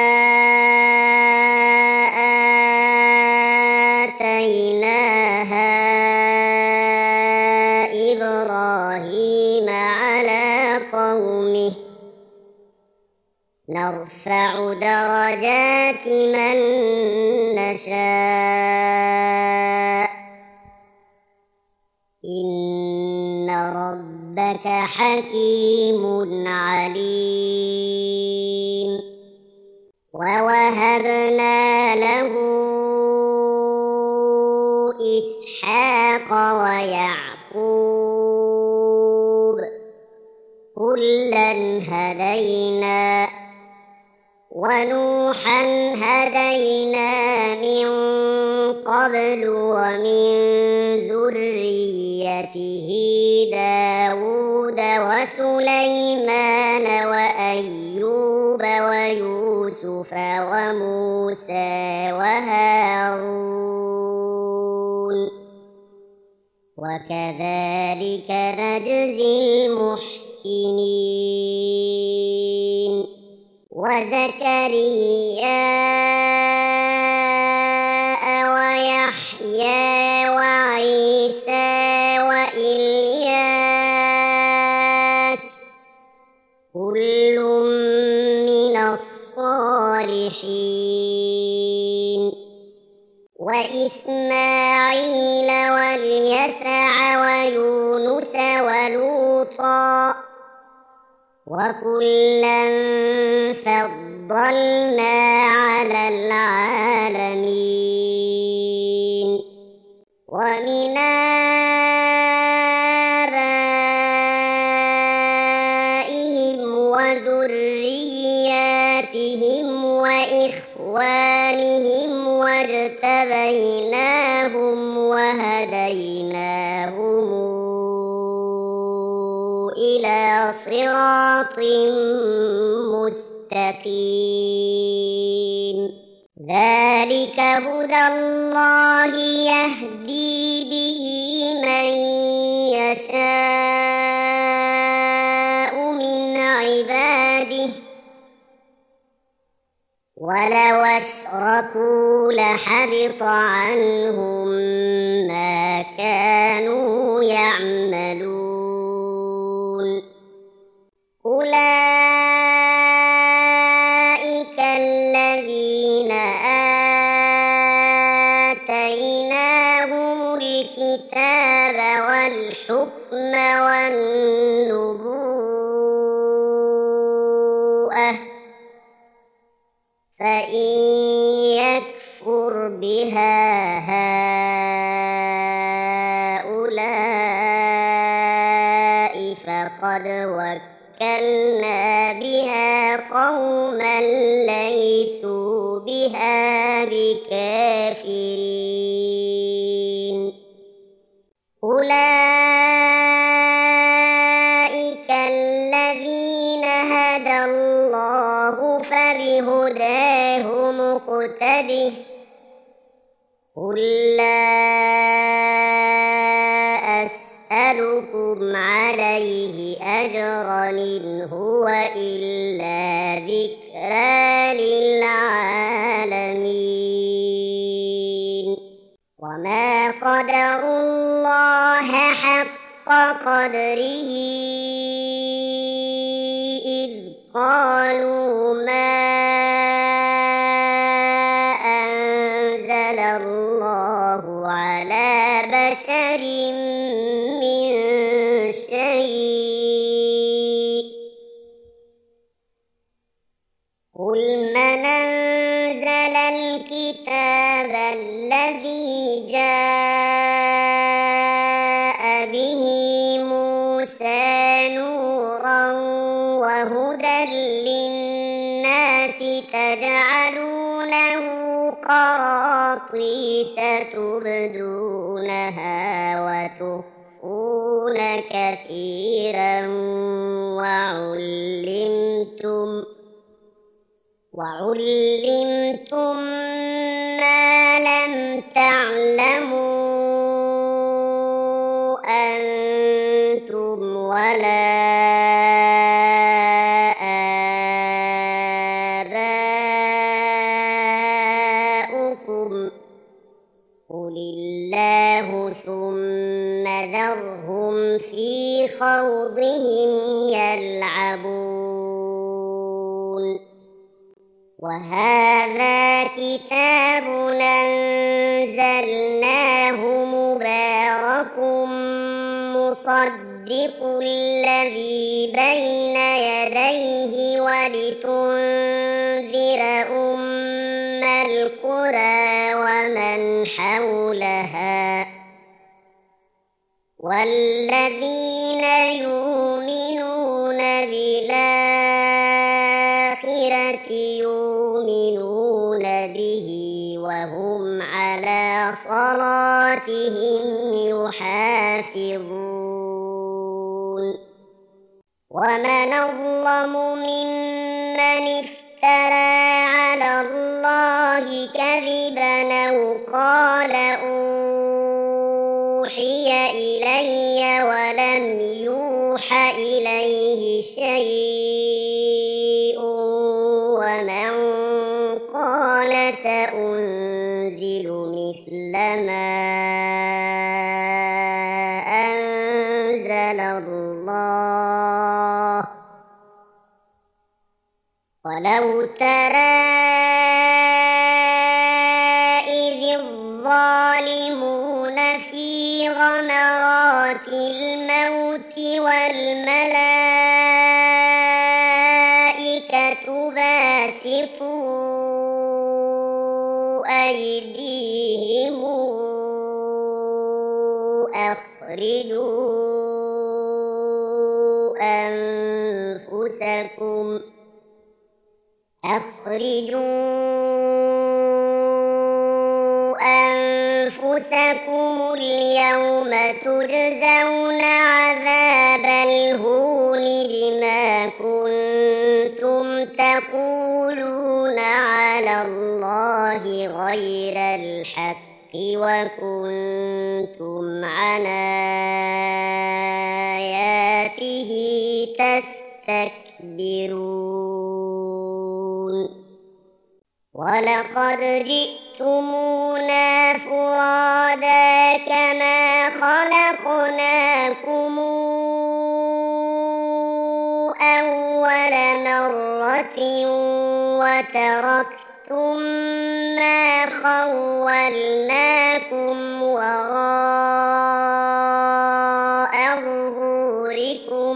Speaker 1: آتيناها إبراهيم على قومه نرفع درجات من نشاء إن ربك حكيم عليم ووهبنا له إسحاق ويعقوب كلا هدينا ونوحا هدينا من قبل ومن ذريته داود وسليمان وأيوب ويوسف وموسى وهارون وكذلك نجزي المحسنين وزكريا ويحيى وعيسى وإلياس كل من الصالحين وإسماعيل واليسع ويونس ولوطا وكلا فضلنا على العالمين ومن آبائهم وذرياتهم وإخوانهم واجتبيناهم وهديناهم إلى صراط مستقيم ذلك هدى الله يهدي به من يشاء من عباده ولو أشركوا لحبط عنهم ما كانوا يعملون أولئك الذين آتيناهم الكتاب والحكم والنبوءة فإن يكفر بها هؤلاء فقد وكلنا بها قوما ليسوا بها بكافرين أولئك الذين هدى الله فبهداه مقتده قل لا أسألكم أسألكم عليه أجرا إن هو إلا ذكرى للعالمين وما قدروا الله حق قدره إذ قالوا ما أنزل الله على بشر من شيء قل من أنزل الكتاب الذي جاء به موسى نورا وهدى للناس تجعلونه قراطيس تبدونها وتخفون كثيرا وعلمتم ما لم تعلموا أنتم ولا آباؤكم قل الله ثم ذرهم في خوضهم يلعبون وهذا كتاب أنزلناه مبارك مصدق الذي بين يديه ولتنذر أم القرى ومن حولها والذين يؤمنون بالآخرة يؤمنون به وهم على صلاتهم يحافظون ومن أظلم ممن افترى على الله كذبا أو قال أوحي إلي ولم يوح إليه شيء ومن قال سأنزل مثل ما أنزل الله ولو ترى إذ الظالمون في غمرات الموت والملائكة باسطوا أيديهم أخرجوا أنفسكم اليوم تجزون عذاب الهون بما كنتم تقولون على الله غير الحق وكنتم عن آياته تستكبرون ولقد جئتمونا فرادا كما خلقناكم أول مرة وتركتم ما خولناكم وراء ظهوركم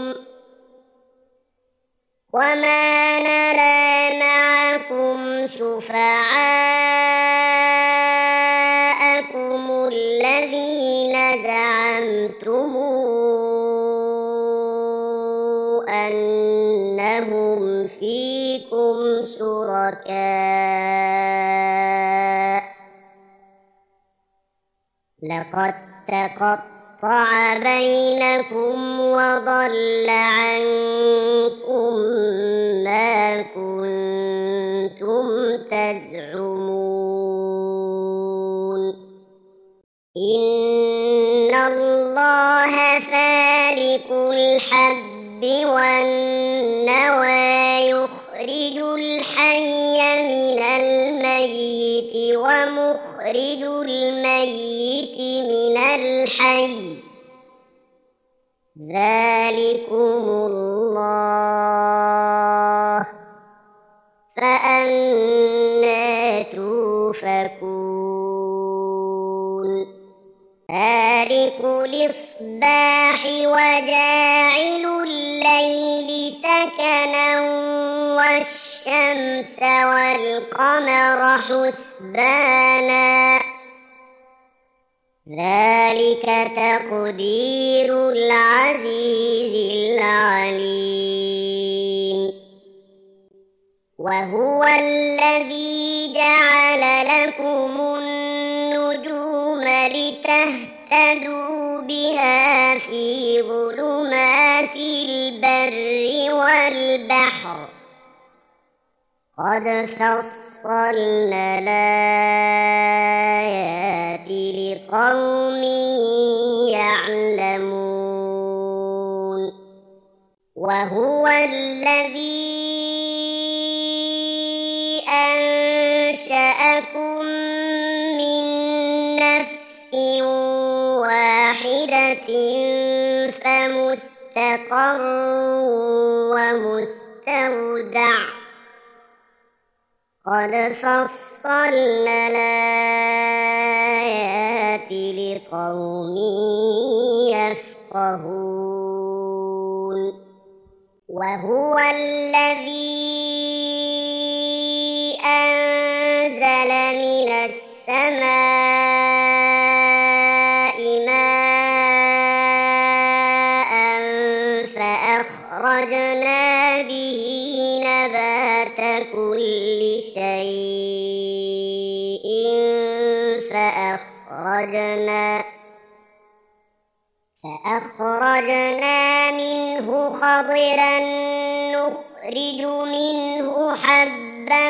Speaker 1: وما نرى معكم شفعاءكم الذين زعمتم أنهم فيكم شركاء لقد تقطع بينكم وضل عنكم ما كنتم تزعمون إن الله فالق فالق الحب والنوى يخرج الحي من الميت ومخرج الميت من الحي ذلكم الله فأنى توفكون فالق الإصباح وجاعل الليل سكنا والشمس والقمر حسبانا ذلك تقدير العزيز العليم وهو الذي جعل لكم النجوم لتهتدوا بها في ظلمات البر والبحر قد فصلنا الآيات لقوم يعلمون وهو الذي أنشأكم من نفس واحدة فمستقر ومستودع قد فصلنا الآيات لقوم يفقهون وهو الذي أنزل من السماء ماء فأخرجنا به نبات كل شيء فأخرجنا منه خضرا نخرج منه حبا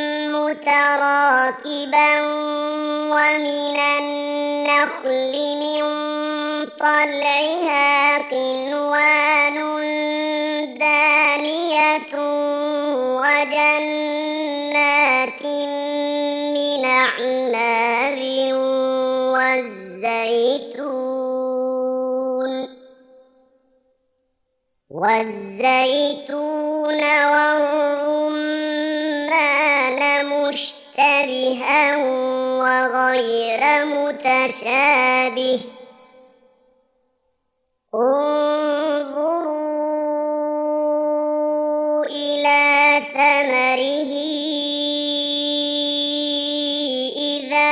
Speaker 1: متراكبا ومن النخل من طلعها قنوان دانية وجنات من أعناب والزيتون والرمان مشتبها وغير متشابه انظروا إلى ثمره إذا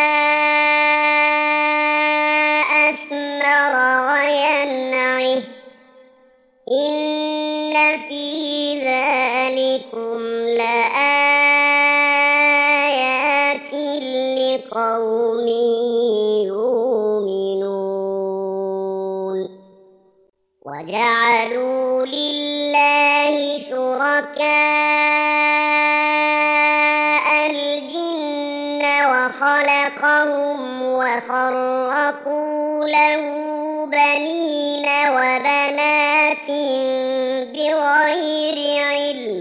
Speaker 1: أثمر وينعه إن في ذلكم لآيات لقوم يؤمنون وجعلوا لله شركاء الجن وخلقهم وخرقوا له بنين وبنات بغير علم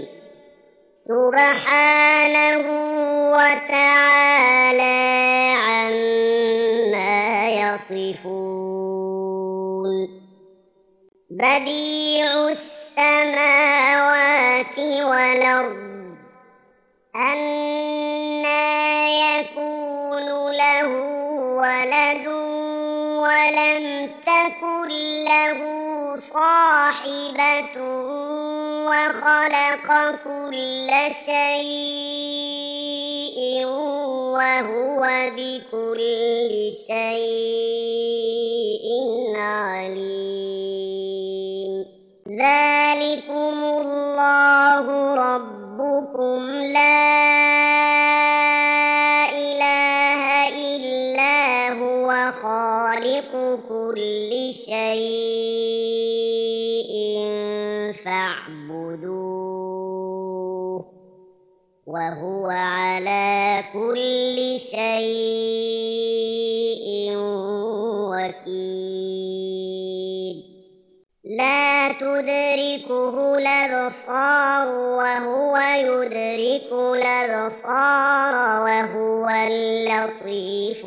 Speaker 1: سبحانه وتعالى عما يصفون بديع السماوات والأرض أنى يكون له ولد ولم تكن له صاحبة وخلق كل شيء وهو بكل شيء عليم ذلكم الله ربكم لا إله إلا هو خالق كل شيء فاعبدوه وهو على كل شيء وكيل لا لا تدركه الأبصار وهو يدرك الأبصار وهو اللطيف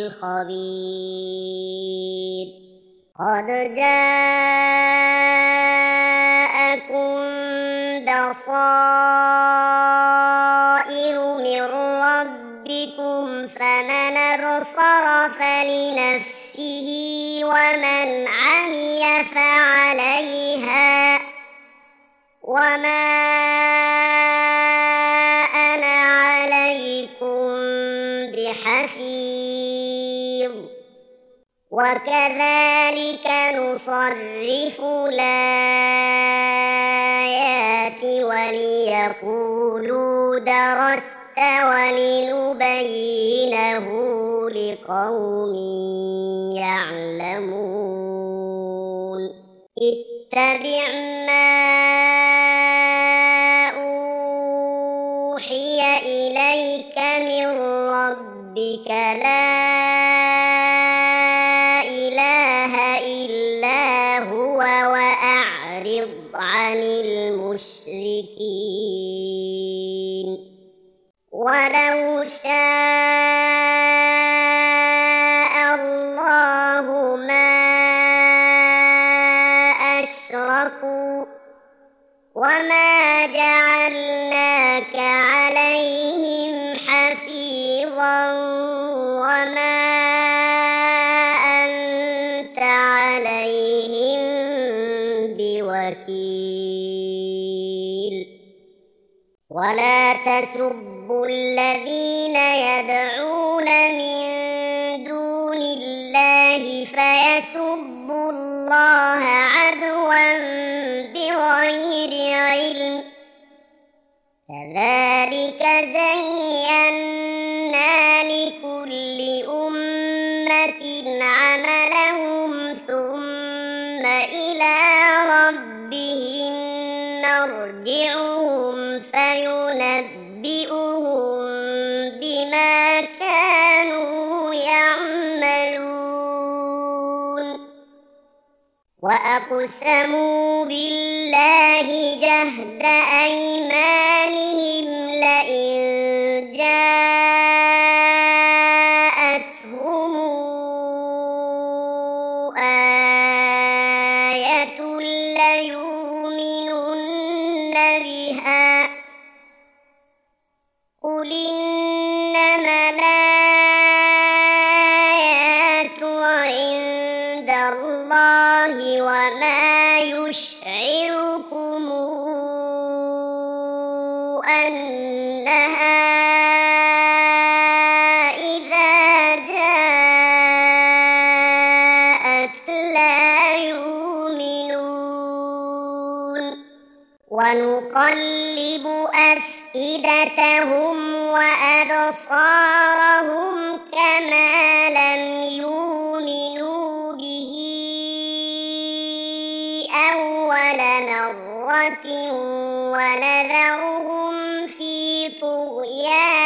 Speaker 1: الخبير. قد جاءكم بصائر من ربكم فمن أبصر فلنفسه ومن عمي فعليها وما أنا عليكم بحفيظ. وكذلك نصرف الآيات وليقولوا درست ولنبينه لقوم يعلمون. اتبع ما أوحي إليك من ربك لا إله إلا هو وأعرض عن المشركين. ولو شاء الله ما أشركوا وما جعلناك عليهم حفيظا وما أنت عليهم بوكيل. ولا تسبوا الذين يدعون من دون الله فيسبوا الله عدوا بغير علم. كذلك زينا لكل أمة عملهم ثم إلى ربهم مرجعهم فينبئهم بما كانوا يعملون. وأقسموا بالله جهد أيمانهم لئن جاءتهم آية ليؤمنن بها. قل إنما الآيات عند الله وما يشعركم أنها إذا جاءت لا يؤمنون. ونقلب أفئدتهم وأبصارهم كما لم يؤمنوا به أول مرة ونذرهم في طغيانهم